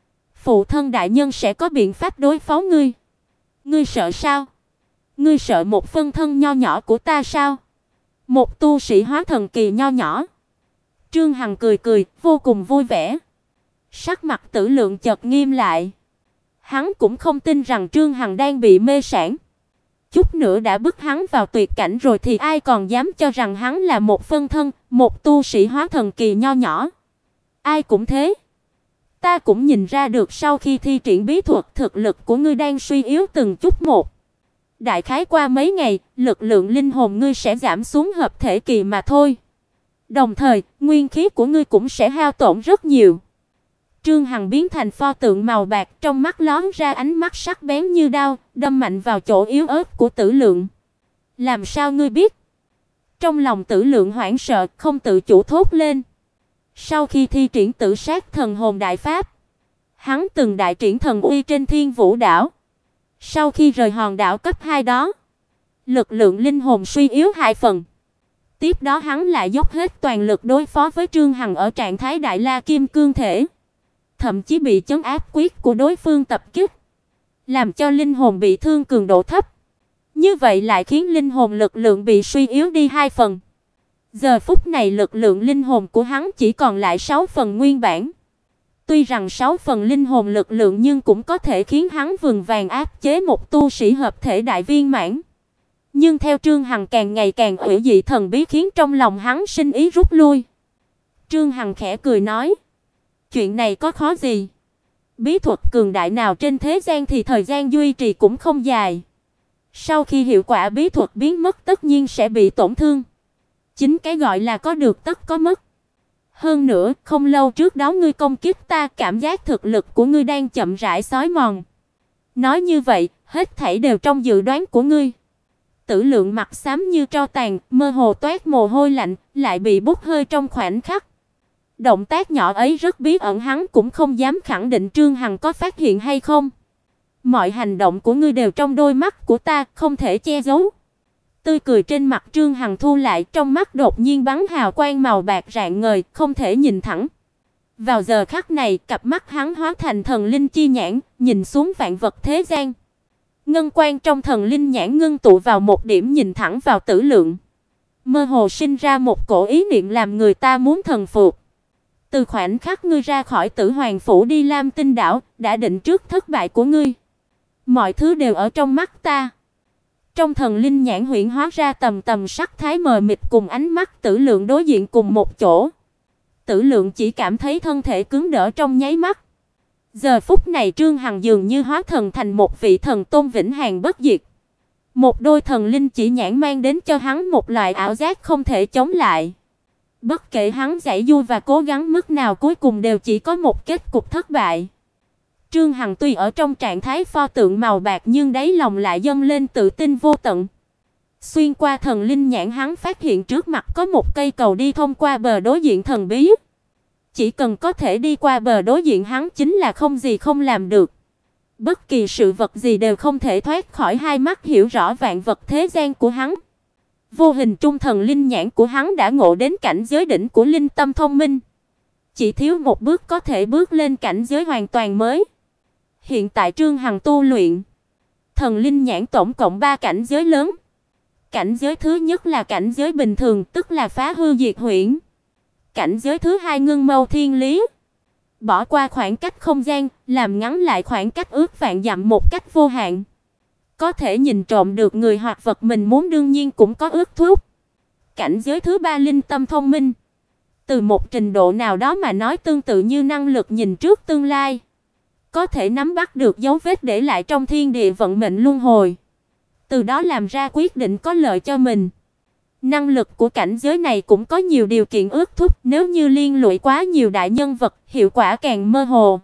phụ thân đại nhân sẽ có biện pháp đối phó ngươi. Ngươi sợ sao? Ngươi sợ một phân thân nho nhỏ của ta sao? Một tu sĩ hóa thần kỳ nho nhỏ. Trương Hằng cười cười, vô cùng vui vẻ. Sắc mặt Tử Lượng chợt nghiêm lại. Hắn cũng không tin rằng Trương Hằng đang bị mê sảng. Chút nữa đã bức hắn vào tuyệt cảnh rồi thì ai còn dám cho rằng hắn là một phân thân, một tu sĩ hóa thần kỳ nho nhỏ. Ai cũng thế. Ta cũng nhìn ra được sau khi thi triển bí thuật, thực lực của ngươi đang suy yếu từng chút một. Đại khái qua mấy ngày, lực lượng linh hồn ngươi sẽ giảm xuống hợp thể kỳ mà thôi. Đồng thời, nguyên khí của ngươi cũng sẽ hao tổn rất nhiều. Trương Hằng biến thành pho tượng màu bạc, trong mắt lóe ra ánh mắt sắc bén như đao, đâm mạnh vào chỗ yếu ớt của Tử Lượng. Làm sao ngươi biết? Trong lòng Tử Lượng hoảng sợ, không tự chủ thốt lên. Sau khi thi triển Tử Sát Thần Hồn đại pháp, hắn từng đại triển thần uy trên Thiên Vũ đảo. Sau khi rời hòn đảo cấp 2 đó, lực lượng linh hồn suy yếu 2 phần. Tiếp đó hắn lại dốc hết toàn lực đối phó với Trương Hằng ở trạng thái Đại La Kim Cương thể, thậm chí bị chấn áp quyết của đối phương tập kích, làm cho linh hồn bị thương cường độ thấp. Như vậy lại khiến linh hồn lực lượng bị suy yếu đi 2 phần. Giờ phút này lực lượng linh hồn của hắn chỉ còn lại 6 phần nguyên bản. Tuy rằng 6 phần linh hồn lực lượng nhưng cũng có thể khiến hắn vững vàng áp chế một tu sĩ hợp thể đại viên mãn. Nhưng theo Trương Hằng càng ngày càng ủy dị thần bí khiến trong lòng hắn sinh ý rút lui. Trương Hằng khẽ cười nói, chuyện này có khó gì? Bí thuật cường đại nào trên thế gian thì thời gian duy trì cũng không dài. Sau khi hiệu quả bí thuật biến mất tất nhiên sẽ bị tổn thương. Chính cái gọi là có được tất có mất. Hơn nữa, không lâu trước đó ngươi công kích ta, cảm giác thực lực của ngươi đang chậm rãi xói mòn. Nói như vậy, hết thảy đều trong dự đoán của ngươi. Tử Lượng mặt xám như tro tàn, mơ hồ toát mồ hôi lạnh, lại bị bốc hơi trong khoảnh khắc. Động tác nhỏ ấy rất bí ẩn, hắn cũng không dám khẳng định Trương Hằng có phát hiện hay không. Mọi hành động của ngươi đều trong đôi mắt của ta, không thể che giấu. Tươi cười trên mặt Trương Hằng thu lại, trong mắt đột nhiên bắn hào quang màu bạc rạng ngời, không thể nhìn thẳng. Vào giờ khắc này, cặp mắt hắn hóa thành thần linh chi nhãn, nhìn xuống vạn vật thế gian. Ngân quang trong thần linh nhãn ngưng tụ vào một điểm, nhìn thẳng vào Tử Lượng. Mơ hồ sinh ra một cổ ý niệm làm người ta muốn thần phục. Từ khoảnh khắc ngươi ra khỏi Tử Hoàng phủ đi Lam Tinh đảo, đã định trước thất bại của ngươi. Mọi thứ đều ở trong mắt ta. Trong thần linh nhãn huyễn hóa ra tầm tầm sắc thái mờ mịt cùng ánh mắt Tử Lượng đối diện cùng một chỗ. Tử Lượng chỉ cảm thấy thân thể cứng đờ trong nháy mắt. Giờ phút này Trương Hằng dường như hóa thần thành một vị thần tôn vĩnh hằng bất diệt. Một đôi thần linh chỉ nhãn mang đến cho hắn một loại ảo giác không thể chống lại. Bất kể hắn giãy giụa và cố gắng mức nào, cuối cùng đều chỉ có một kết cục thất bại. Trương Hằng tuy ở trong trạng thái pho tượng màu bạc nhưng đáy lòng lại dâng lên tự tin vô tận. Xuyên qua thần linh nhãn, hắn phát hiện trước mặt có một cây cầu đi thông qua bờ đối diện thần bí. Chỉ cần có thể đi qua bờ đối diện, hắn chính là không gì không làm được. Bất kỳ sự vật gì đều không thể thoát khỏi hai mắt hiểu rõ vạn vật thế gian của hắn. Vô hình trung thần linh nhãn của hắn đã ngộ đến cảnh giới đỉnh của linh tâm thông minh. Chỉ thiếu một bước có thể bước lên cảnh giới hoàn toàn mới. Hiện tại Trương Hằng tu luyện thần linh nhãn tổng cộng 3 cảnh giới lớn. Cảnh giới thứ nhất là cảnh giới bình thường, tức là phá hư diệt huyễn. Cảnh giới thứ hai ngưng mâu thiên lý, bỏ qua khoảng cách không gian, làm ngắn lại khoảng cách ước vạn dặm một cách vô hạn. Có thể nhìn trộm được người hoặc vật mình muốn, đương nhiên cũng có ước thúc. Cảnh giới thứ ba linh tâm thông minh, từ một trình độ nào đó mà nói tương tự như năng lực nhìn trước tương lai, có thể nắm bắt được dấu vết để lại trong thiên địa vận mệnh luân hồi, từ đó làm ra quyết định có lợi cho mình. Năng lực của cảnh giới này cũng có nhiều điều kiện ước thúc, nếu như liên lụy quá nhiều đại nhân vật, hiệu quả càng mơ hồ.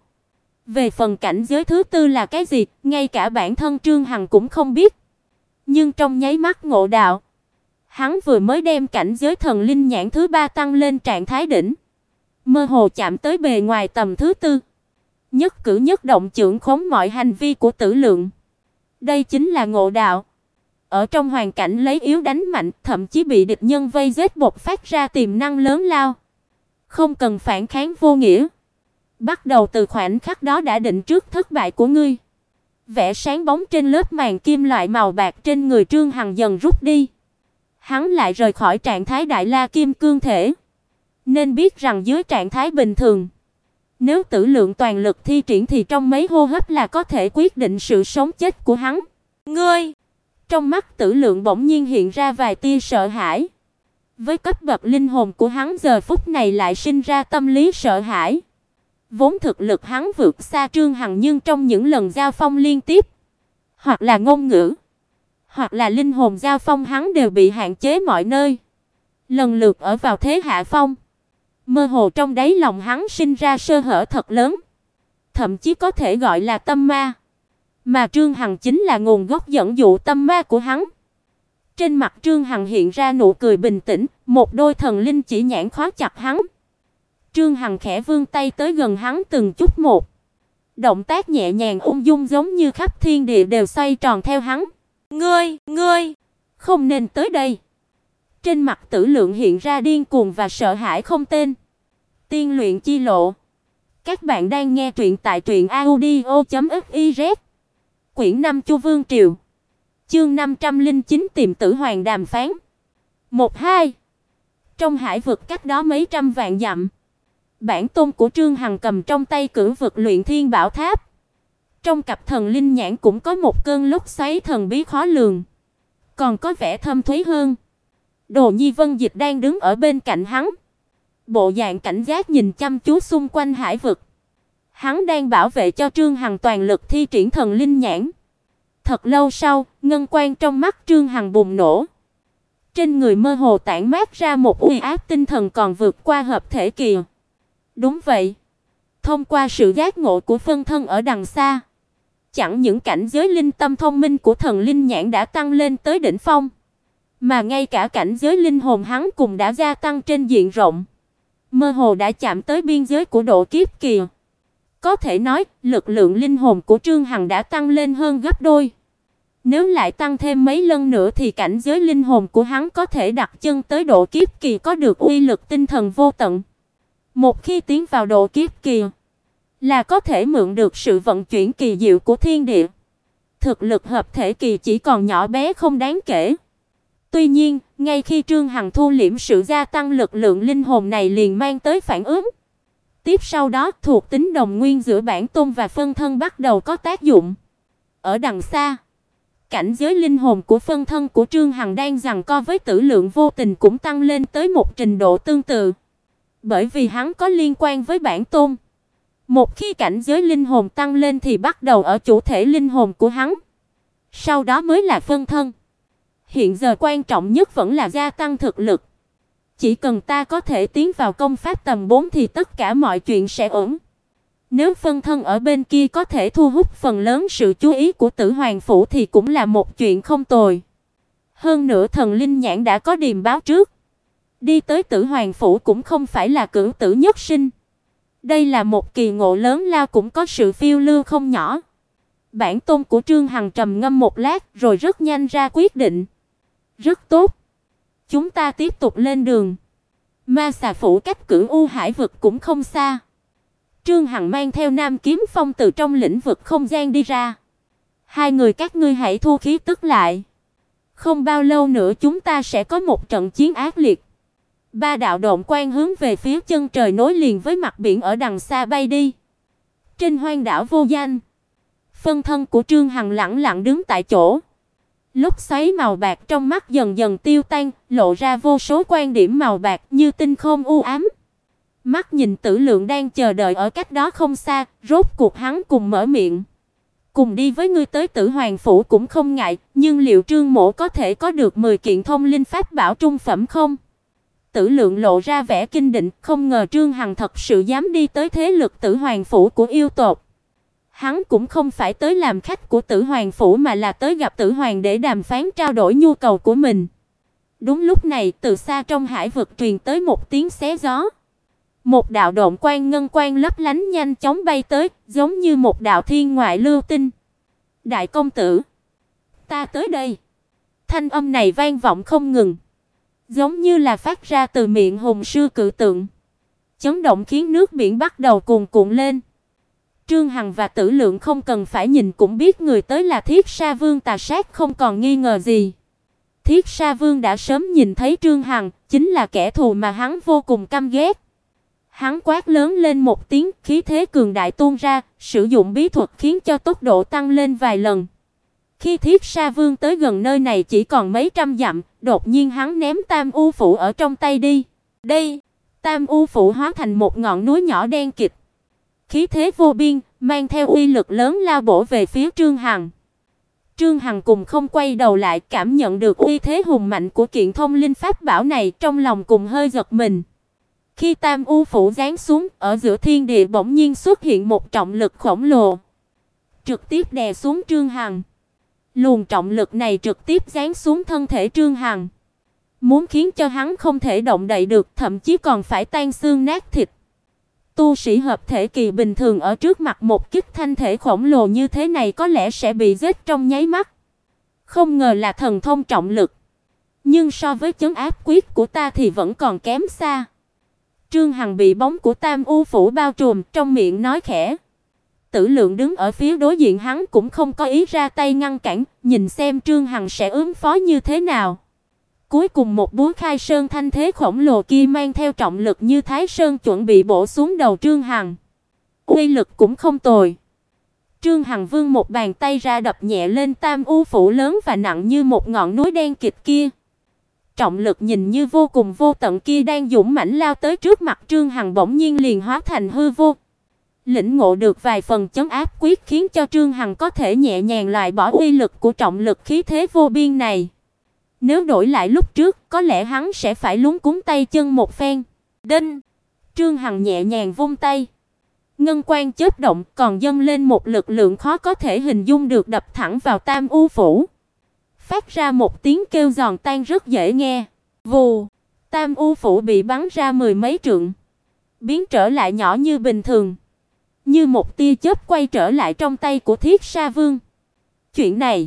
Về phần cảnh giới thứ tư là cái gì, ngay cả bản thân Trương Hằng cũng không biết. Nhưng trong nháy mắt ngộ đạo, hắn vừa mới đem cảnh giới thần linh nhãn thứ ba tăng lên trạng thái đỉnh, mơ hồ chạm tới bề ngoài tầm thứ tư. Nhất cử nhất động chưởng khống mọi hành vi của Tử Lượng. Đây chính là ngộ đạo. Ở trong hoàn cảnh lấy yếu đánh mạnh, thậm chí bị địch nhân vây giết bộc phát ra tiềm năng lớn lao. Không cần phản kháng vô nghĩa. Bắt đầu từ khoảnh khắc đó đã định trước thất bại của ngươi. Vẻ sáng bóng trên lớp màng kim loại màu bạc trên người Trương Hằng dần rút đi. Hắn lại rời khỏi trạng thái đại la kim cương thể. Nên biết rằng dưới trạng thái bình thường, nếu Tử Lượng toàn lực thi triển thì trong mấy hô hấp là có thể quyết định sự sống chết của hắn. Ngươi! Trong mắt Tử Lượng bỗng nhiên hiện ra vài tia sợ hãi. Với cấp bậc linh hồn của hắn giờ phút này lại sinh ra tâm lý sợ hãi. Vốn thực lực hắn vượt xa Trương Hằng, nhưng trong những lần giao phong liên tiếp, hoặc là ngôn ngữ, hoặc là linh hồn giao phong, hắn đều bị hạn chế mọi nơi, lần lượt ở vào thế hạ phong. Mơ hồ trong đáy lòng hắn sinh ra sơ hở thật lớn, thậm chí có thể gọi là tâm ma. Mà Trương Hằng chính là nguồn gốc dẫn dụ tâm ma của hắn. Trên mặt Trương Hằng hiện ra nụ cười bình tĩnh, một đôi thần linh chỉ nhãn khóa chặt hắn. Trương Hằng khẽ vươn tay tới gần hắn từng chút một. Động tác nhẹ nhàng ung dung giống như khắp thiên địa đều xoay tròn theo hắn. Ngươi, không nên tới đây. Trên mặt Tử Lượng hiện ra điên cuồng và sợ hãi không tên. Tiên luyện chi lộ. Các bạn đang nghe truyện tại truyệnaudio.fiz. Quyển 5 Chu Vương Triều. Chương 509 tìm Tử Hoàng đàm phán. 1-2. Trong hải vực cách đó mấy trăm vạn dặm, bản tôn của Trương Hằng cầm trong tay cửu vực luyện thiên bảo tháp. Trong cặp thần linh nhãn cũng có một cơn lốc xoáy thần bí khó lường, còn có vẻ thâm thúy hơn. Đồ Nhi Vân Dịch đang đứng ở bên cạnh hắn, bộ dạng cảnh giác nhìn chăm chú xung quanh hải vực. Hắn đang bảo vệ cho Trương Hằng toàn lực thi triển thần linh nhãn. Thật lâu sau, ngân quang trong mắt Trương Hằng bùng nổ. Trên người mơ hồ tản mát ra một uy áp tinh thần còn vượt qua hợp thể kỳ. Đúng vậy, thông qua sự giác ngộ của phân thân ở đằng xa, chẳng những cảnh giới linh tâm thông minh của thần linh nhãn đã tăng lên tới đỉnh phong, mà ngay cả cảnh giới linh hồn hắn cũng đã gia tăng trên diện rộng, mơ hồ đã chạm tới biên giới của độ kiếp kỳ. Có thể nói, lực lượng linh hồn của Trương Hằng đã tăng lên hơn gấp đôi. Nếu lại tăng thêm mấy lần nữa thì cảnh giới linh hồn của hắn có thể đặt chân tới độ kiếp kỳ, có được uy lực tinh thần vô tận. Một khi tiến vào độ kiếp kỳ, là có thể mượn được sự vận chuyển kỳ diệu của thiên địa. Thực lực hợp thể kỳ chỉ còn nhỏ bé không đáng kể. Tuy nhiên, ngay khi Trương Hằng thu liễm sự gia tăng lực lượng linh hồn này liền mang tới phản ứng. Tiếp sau đó, thuộc tính đồng nguyên giữa bản tôn và phân thân bắt đầu có tác dụng. Ở đằng xa, cảnh giới linh hồn của phân thân của Trương Hằng đang giằng co với Tử Lượng vô tình cũng tăng lên tới một trình độ tương tự. Bởi vì hắn có liên quan với bản tôn. Một khi cảnh giới linh hồn tăng lên thì bắt đầu ở chủ thể linh hồn của hắn, sau đó mới là phân thân. Hiện giờ quan trọng nhất vẫn là gia tăng thực lực. Chỉ cần ta có thể tiến vào công pháp tầm 4 thì tất cả mọi chuyện sẽ ổn. Nếu phân thân ở bên kia có thể thu hút phần lớn sự chú ý của Tử Hoàng phủ thì cũng là một chuyện không tồi. Hơn nữa thần linh nhãn đã có điềm báo trước. Đi tới Tử Hoàng phủ cũng không phải là cửu tử nhất sinh. Đây là một kỳ ngộ lớn lao, cũng có sự phiêu lưu không nhỏ. Bản tôn của Trương Hằng trầm ngâm một lát rồi rất nhanh ra quyết định. Rất tốt. Chúng ta tiếp tục lên đường. Ma xà phủ cách Cửu U Hải vực cũng không xa. Trương Hằng mang theo Nam Kiếm Phong từ trong lĩnh vực không gian đi ra. Hai người các ngươi hãy thu khí tức lại. Không bao lâu nữa chúng ta sẽ có một trận chiến ác liệt. Ba đạo độn quang hướng về phía chân trời nối liền với mặt biển ở đằng xa bay đi. Trên hoang đảo vô danh, phân thân của Trương Hằng lẳng lặng đứng tại chỗ. Lốc xoáy màu bạc trong mắt dần dần tiêu tan, lộ ra vô số quan điểm màu bạc như tinh không u ám. Mắt nhìn Tử Lượng đang chờ đợi ở cách đó không xa, rốt cuộc hắn cùng mở miệng. Cùng đi với ngươi tới Tử Hoàng phủ cũng không ngại, nhưng liệu Trương mỗ có thể có được 10 kiện thông linh pháp bảo trung phẩm không? Tử Lượng lộ ra vẻ kinh định, không ngờ Trương Hằng thật sự dám đi tới thế lực Tử Hoàng phủ của yêu tộc. Hắn cũng không phải tới làm khách của Tử Hoàng phủ mà là tới gặp Tử Hoàng để đàm phán trao đổi nhu cầu của mình. Đúng lúc này, từ xa trong hải vực truyền tới một tiếng xé gió. Một đạo độn quang ngân quang lấp lánh nhanh chóng bay tới, giống như một đạo thiên ngoại lưu tinh. Đại công tử, ta tới đây. Thanh âm này vang vọng không ngừng, giống như là phát ra từ miệng hùng sư cự tượng, chấn động khiến nước biển bắt đầu cuồn cuộn lên. Trương Hằng và Tử Lượng không cần phải nhìn cũng biết người tới là Thiết Sa Vương Tà Sát không còn nghi ngờ gì. Thiết Sa Vương đã sớm nhìn thấy Trương Hằng, chính là kẻ thù mà hắn vô cùng căm ghét. Hắn quát lớn lên một tiếng, khí thế cường đại tuôn ra, sử dụng bí thuật khiến cho tốc độ tăng lên vài lần. Khi Thiết Sa Vương tới gần nơi này chỉ còn mấy trăm dặm, đột nhiên hắn ném Tam U phủ ở trong tay đi. Đây, Tam U phủ hóa thành một ngọn núi nhỏ đen kịt. Khí thế vô biên, mang theo uy lực lớn lao bổ về phía Trương Hằng. Trương Hằng cùng không quay đầu lại, cảm nhận được uy thế hùng mạnh của kiện thông linh pháp bảo này, trong lòng cùng hơi giật mình. Khi Tam U phủ giáng xuống, ở giữa thiên địa bỗng nhiên xuất hiện một trọng lực khổng lồ, trực tiếp đè xuống Trương Hằng. Luồng trọng lực này trực tiếp giáng xuống thân thể Trương Hằng, muốn khiến cho hắn không thể động đậy được, thậm chí còn phải tan xương nát thịt. Tu sĩ hợp thể kỳ bình thường ở trước mặt một kích thanh thể khổng lồ như thế này có lẽ sẽ bị giết trong nháy mắt. Không ngờ là thần thông trọng lực, nhưng so với chấn áp quyết của ta thì vẫn còn kém xa. Trương Hằng bị bóng của Tam U phủ bao trùm, trong miệng nói khẽ. Tử Lượng đứng ở phía đối diện hắn cũng không có ý ra tay ngăn cản, nhìn xem Trương Hằng sẽ ứng phó như thế nào. Cuối cùng một búa khai sơn thanh thế khổng lồ kia mang theo trọng lực như Thái Sơn chuẩn bị bổ xuống đầu Trương Hằng. Uy lực cũng không tồi. Trương Hằng vươn một bàn tay ra đập nhẹ lên Tam U phủ lớn và nặng như một ngọn núi đen kịt kia. Trọng lực nhìn như vô cùng vô tận kia đang dũng mãnh lao tới trước mặt Trương Hằng bỗng nhiên liền hóa thành hư vô. Lĩnh ngộ được vài phần chấn áp quyết khiến cho Trương Hằng có thể nhẹ nhàng loại bỏ uy lực của trọng lực khí thế vô biên này. Nếu đổi lại lúc trước, có lẽ hắn sẽ phải luống cuống tay chân một phen. Đinh! Trương Hằng nhẹ nhàng vung tay. Ngân quang chớp động, còn dâng lên một lực lượng khó có thể hình dung được đập thẳng vào Tam U phủ. Phát ra một tiếng kêu giòn tan rất dễ nghe. Vù! Tam U phủ bị bắn ra mười mấy trượng, biến trở lại nhỏ như bình thường, như một tia chớp quay trở lại trong tay của Thiết Sa Vương. Chuyện này,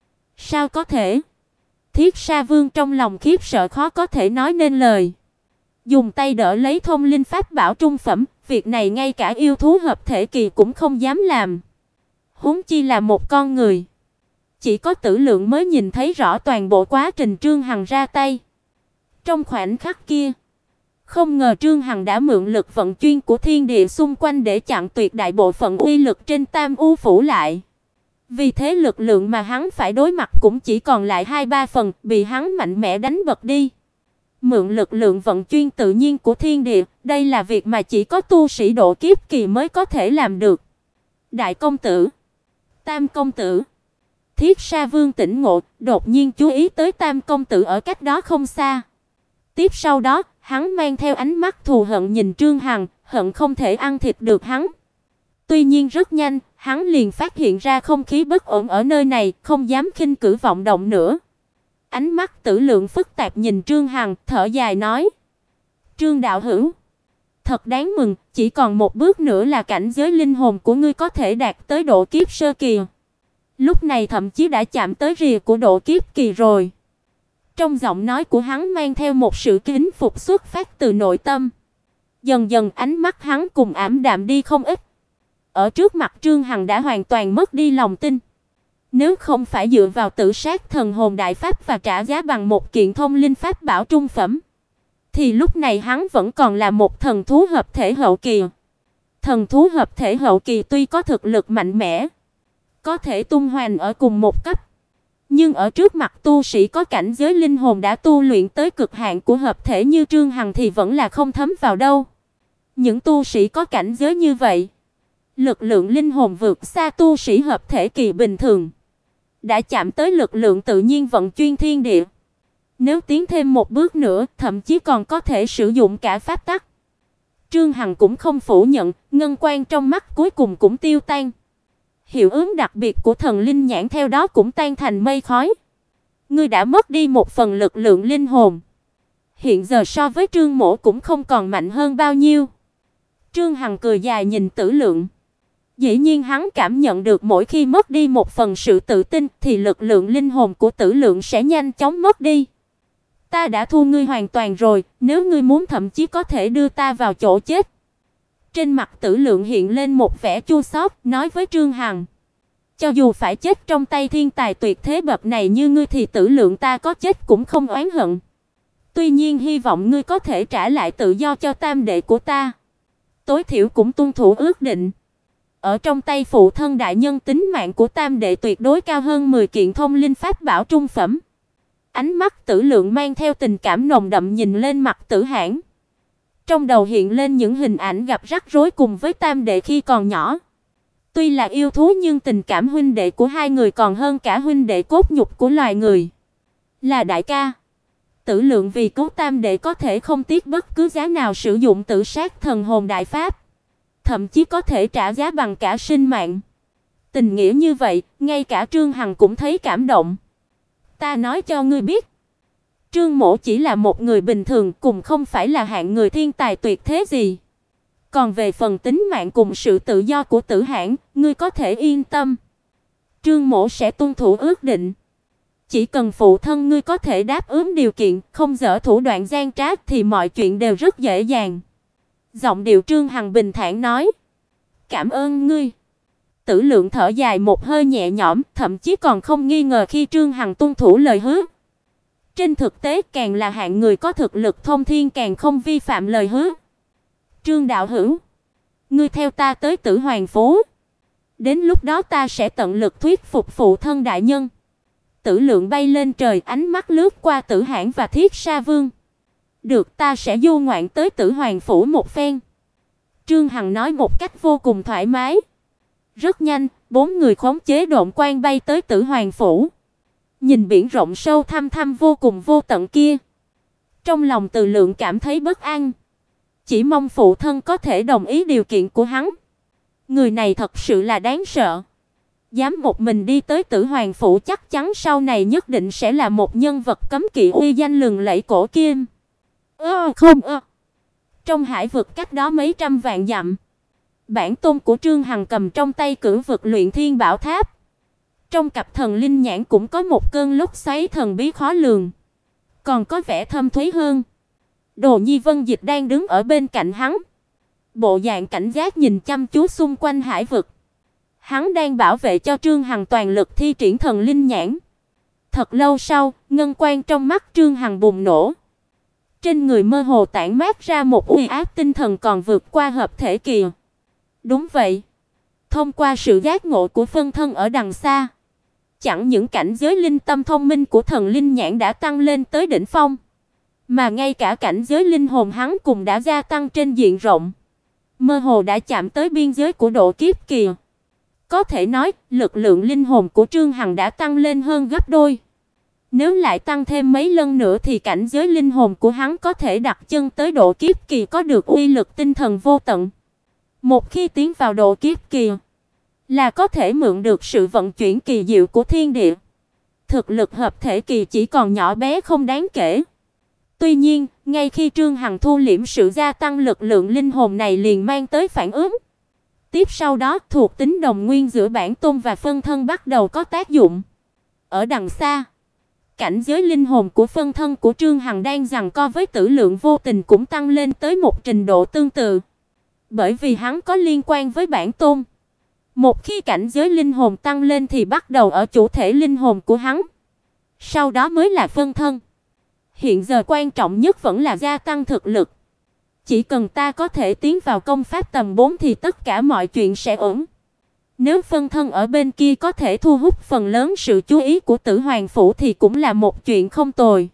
sao có thể? Thiết Sa Vương trong lòng khiếp sợ khó có thể nói nên lời. Dùng tay đỡ lấy thông linh pháp bảo trung phẩm, việc này ngay cả yêu thú hợp thể kỳ cũng không dám làm. Huống chi là một con người. Chỉ có Tử Lượng mới nhìn thấy rõ toàn bộ quá trình Trương Hằng ra tay. Trong khoảnh khắc kia, không ngờ Trương Hằng đã mượn lực vận chuyên của thiên địa xung quanh để chặn tuyệt đại bộ phận uy lực trên Tam U phủ lại. Vì thế lực lượng mà hắn phải đối mặt cũng chỉ còn lại 2-3 phần, bị hắn mạnh mẽ đánh bật đi. Mượn lực lượng vận chuyên tự nhiên của thiên địa, đây là việc mà chỉ có tu sĩ độ kiếp kỳ mới có thể làm được. Đại công tử, Tam công tử. Thiết Sa Vương tỉnh ngộ, đột nhiên chú ý tới Tam công tử ở cách đó không xa. Tiếp sau đó, hắn mang theo ánh mắt thù hận nhìn Trương Hằng, hận không thể ăn thịt được hắn. Tuy nhiên rất nhanh, hắn liền phát hiện ra không khí bất ổn ở nơi này, không dám khinh cử vọng động nữa. Ánh mắt Tử Lượng phức tạp nhìn Trương Hằng, thở dài nói: "Trương đạo hữu, thật đáng mừng, chỉ còn một bước nữa là cảnh giới linh hồn của ngươi có thể đạt tới độ kiếp sơ kỳ. Lúc này thậm chí đã chạm tới rìa của độ kiếp kỳ rồi." Trong giọng nói của hắn mang theo một sự kính phục xuất phát từ nội tâm. Dần dần ánh mắt hắn cùng ảm đạm đi không ít. Ở trước mặt Trương Hằng đã hoàn toàn mất đi lòng tin. Nếu không phải dựa vào Tử Sát Thần Hồn Đại Pháp và trả giá bằng một kiện thông linh pháp bảo trung phẩm, thì lúc này hắn vẫn còn là một thần thú hợp thể hậu kỳ. Thần thú hợp thể hậu kỳ tuy có thực lực mạnh mẽ, có thể tung hoành ở cùng một cấp, nhưng ở trước mặt tu sĩ có cảnh giới linh hồn đã tu luyện tới cực hạn của hợp thể như Trương Hằng thì vẫn là không thấm vào đâu. Những tu sĩ có cảnh giới như vậy, lực lượng linh hồn vượt xa tu sĩ hợp thể kỳ bình thường, đã chạm tới lực lượng tự nhiên vận chuyên thiên địa. Nếu tiến thêm một bước nữa, thậm chí còn có thể sử dụng cả pháp tắc. Trương Hằng cũng không phủ nhận, ngân quang trong mắt cuối cùng cũng tiêu tan. Hiệu ứng đặc biệt của thần linh nhãn theo đó cũng tan thành mây khói. Ngươi đã mất đi một phần lực lượng linh hồn. Hiện giờ so với Trương Mỗ cũng không còn mạnh hơn bao nhiêu. Trương Hằng cười dài nhìn Tử Lượng. Dĩ nhiên hắn cảm nhận được mỗi khi mất đi một phần sự tự tin thì lực lượng linh hồn của Tử Lượng sẽ nhanh chóng mất đi. Ta đã thu ngươi hoàn toàn rồi, nếu ngươi muốn thậm chí có thể đưa ta vào chỗ chết. Trên mặt Tử Lượng hiện lên một vẻ chua xót, nói với Trương Hằng: "Cho dù phải chết trong tay thiên tài tuyệt thế bậc này như ngươi thì Tử Lượng ta có chết cũng không oán hận. Tuy nhiên hy vọng ngươi có thể trả lại tự do cho tam đệ của ta. Tối thiểu cũng tuân thủ ước định. Ở trong tay phụ thân đại nhân tính mạng của tam đệ tuyệt đối cao hơn 10 kiện thông linh pháp bảo trung phẩm." Ánh mắt Tử Lượng mang theo tình cảm nồng đậm nhìn lên mặt Tử Hãn. Trong đầu hiện lên những hình ảnh gặp rắc rối cùng với tam đệ khi còn nhỏ. Tuy là yêu thú nhưng tình cảm huynh đệ của hai người còn hơn cả huynh đệ cốt nhục của loài người. Là đại ca, Tử Lượng vì cứu tam đệ có thể không tiếc bất cứ giá nào sử dụng Tử Sát Thần Hồn Đại Pháp, thậm chí có thể trả giá bằng cả sinh mạng. Tình nghĩa như vậy, ngay cả Trương Hằng cũng thấy cảm động. Ta nói cho ngươi biết, Trương Mỗ chỉ là một người bình thường, cùng không phải là hạng người thiên tài tuyệt thế gì. Còn về phần tính mạng cùng sự tự do của Tử Hãn, ngươi có thể yên tâm. Trương Mỗ sẽ tuân thủ ước định. Chỉ cần phụ thân ngươi có thể đáp ứng điều kiện, không dở thủ đoạn gian trá thì mọi chuyện đều rất dễ dàng. Giọng điệu Trương Hằng bình thản nói: "Cảm ơn ngươi." Tử Lượng thở dài một hơi nhẹ nhõm, thậm chí còn không nghi ngờ khi Trương Hằng tuân thủ lời hứa. Trên thực tế, càng là hạng người có thực lực thông thiên càng không vi phạm lời hứa. "Trương đạo hữu, ngươi theo ta tới Tử Hoàng phố. Đến lúc đó ta sẽ tận lực thuyết phục phụ thân đại nhân." Tử Lượng bay lên trời, ánh mắt lướt qua Tử Hãn và Thiết Sa Vương. "Được, ta sẽ du ngoạn tới Tử Hoàng phủ một phen." Trương Hằng nói một cách vô cùng thoải mái. Rất nhanh, bốn người khống chế độn quang bay tới Tử Hoàng phủ. Nhìn biển rộng sâu thăm thăm vô cùng vô tận kia, trong lòng Từ Lượng cảm thấy bất an, chỉ mong phụ thân có thể đồng ý điều kiện của hắn. Người này thật sự là đáng sợ, dám một mình đi tới Tử Hoàng phủ, chắc chắn sau này nhất định sẽ là một nhân vật cấm kỵ uy danh lừng lẫy cổ kim. Trong hải vực cách đó mấy trăm vạn dặm, bản tôn của Trương Hằng cầm trong tay Cửu vực luyện thiên bảo tháp. Trong cặp thần linh nhãn cũng có một cơn lốc xoáy thần bí khó lường, còn có vẻ thâm thúy hơn. Đồ Nhi Vân Dịch đang đứng ở bên cạnh hắn, bộ dạng cảnh giác nhìn chăm chú xung quanh hải vực. Hắn đang bảo vệ cho Trương Hằng toàn lực thi triển thần linh nhãn. Thật lâu sau, ngân quang trong mắt Trương Hằng bùng nổ. Trên người mơ hồ tản mát ra một uy áp tinh thần còn vượt qua hợp thể kỳ. Đúng vậy, thông qua sự giác ngộ của phân thân ở đằng xa, chẳng những cảnh giới linh tâm thông minh của thần linh nhãn đã tăng lên tới đỉnh phong, mà ngay cả cảnh giới linh hồn hắn cũng đã gia tăng trên diện rộng, mơ hồ đã chạm tới biên giới của độ kiếp kỳ. Có thể nói, lực lượng linh hồn của Trương Hằng đã tăng lên hơn gấp đôi. Nếu lại tăng thêm mấy lần nữa thì cảnh giới linh hồn của hắn có thể đặt chân tới độ kiếp kỳ, có được uy lực tinh thần vô tận. Một khi tiến vào độ kiếp kỳ, là có thể mượn được sự vận chuyển kỳ diệu của thiên địa. Thực lực hợp thể kỳ chỉ còn nhỏ bé không đáng kể. Tuy nhiên, ngay khi Trương Hằng thu liễm sự gia tăng lực lượng linh hồn này liền mang tới phản ứng. Tiếp sau đó, thuộc tính đồng nguyên giữa bản tôn và phân thân bắt đầu có tác dụng. Ở đằng xa, cảnh giới linh hồn của phân thân của Trương Hằng đang giằng co với Tử Lượng vô tình cũng tăng lên tới một trình độ tương tự. Bởi vì hắn có liên quan với bản tôn. Một khi cảnh giới linh hồn tăng lên thì bắt đầu ở chủ thể linh hồn của hắn, sau đó mới là phân thân. Hiện giờ quan trọng nhất vẫn là gia tăng thực lực. Chỉ cần ta có thể tiến vào công pháp tầm 4 thì tất cả mọi chuyện sẽ ổn. Nếu phân thân ở bên kia có thể thu hút phần lớn sự chú ý của Tử Hoàng phủ thì cũng là một chuyện không tồi.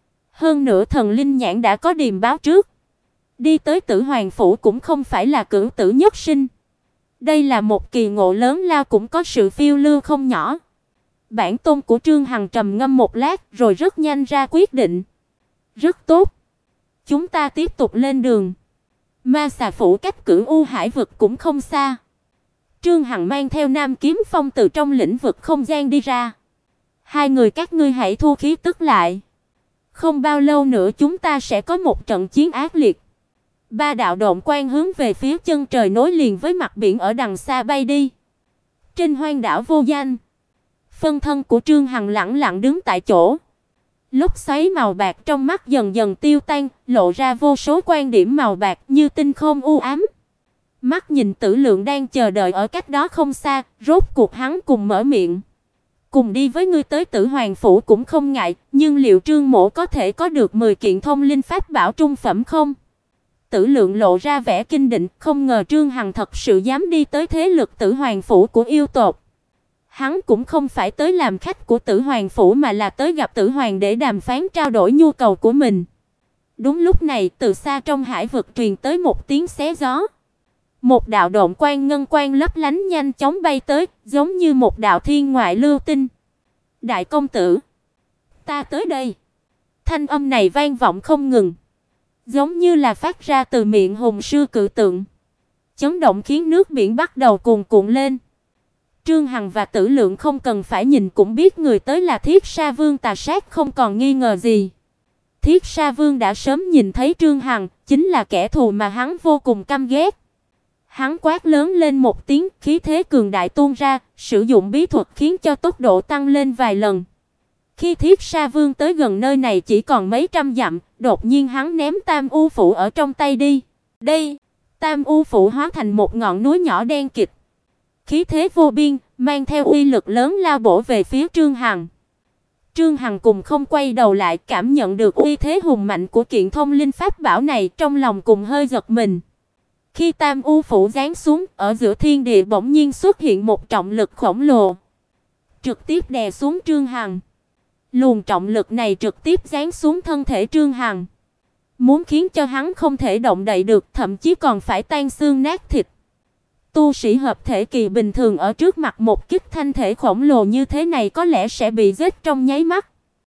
Hơn nữa thần linh nhãn đã có điềm báo trước. Đi tới Tử Hoàng phủ cũng không phải là cửu tử nhất sinh. Đây là một kỳ ngộ lớn lao, cũng có sự phiêu lưu không nhỏ. Bản tôn của Trương Hằng trầm ngâm một lát rồi rất nhanh ra quyết định. Rất tốt. Chúng ta tiếp tục lên đường. Ma Xà phủ cách Cửu U hải vực cũng không xa. Trương Hằng mang theo Nam Kiếm Phong từ trong lĩnh vực không gian đi ra. Hai người các ngươi hãy thu khí tức lại. Không bao lâu nữa chúng ta sẽ có một trận chiến ác liệt. Ba đạo độn quang hướng về phía chân trời nối liền với mặt biển ở đằng xa bay đi. Trên hoang đảo vô danh, phân thân của Trương Hằng lẳng lặng đứng tại chỗ. Lốc xoáy màu bạc trong mắt dần dần tiêu tan, lộ ra vô số quan điểm màu bạc như tinh không u ám. Mắt nhìn Tử Lượng đang chờ đợi ở cách đó không xa, rốt cuộc hắn cùng mở miệng. Cùng đi với ngươi tới Tử Hoàng phủ cũng không ngại, nhưng liệu Trương mỗ có thể có được 10 kiện thông linh pháp bảo trung phẩm không? Tử Lượng lộ ra vẻ kinh định, không ngờ Trương Hằng thật sự dám đi tới thế lực Tử Hoàng phủ của yêu tộc. Hắn cũng không phải tới làm khách của Tử Hoàng phủ mà là tới gặp Tử Hoàng để đàm phán trao đổi nhu cầu của mình. Đúng lúc này, từ xa trong hải vực truyền tới một tiếng xé gió. Một đạo độn quang ngân quang lấp lánh nhanh chóng bay tới, giống như một đạo thiên ngoại lưu tinh. Đại công tử, ta tới đây. Thanh âm này vang vọng không ngừng, giống như là phát ra từ miệng hùng sư cự tượng, chấn động khiến nước biển bắt đầu cuồn cuộn lên. Trương Hằng và Tử Lượng không cần phải nhìn cũng biết người tới là Thiết Sa Vương Tà Sát không còn nghi ngờ gì. Thiết Sa Vương đã sớm nhìn thấy Trương Hằng, chính là kẻ thù mà hắn vô cùng căm ghét. Hắn quát lớn lên một tiếng, khí thế cường đại tuôn ra, sử dụng bí thuật khiến cho tốc độ tăng lên vài lần. Khi Thiết Sa Vương tới gần nơi này chỉ còn mấy trăm dặm, đột nhiên hắn ném Tam U phủ ở trong tay đi. Đây, Tam U phủ hóa thành một ngọn núi nhỏ đen kịt. Khí thế vô biên, mang theo uy lực lớn lao bổ về phía Trương Hằng. Trương Hằng cùng không quay đầu lại, cảm nhận được uy thế hùng mạnh của kiện thông linh pháp bảo này, trong lòng cùng hơi giật mình. Khi Tam U phủ giáng xuống, ở giữa thiên địa bỗng nhiên xuất hiện một trọng lực khổng lồ, trực tiếp đè xuống Trương Hằng. Luồng trọng lực này trực tiếp giáng xuống thân thể Trương Hằng, muốn khiến cho hắn không thể động đậy được, thậm chí còn phải tan xương nát thịt. Tu sĩ hợp thể kỳ bình thường ở trước mặt một kích thanh thể khổng lồ như thế này có lẽ sẽ bị giết trong nháy mắt.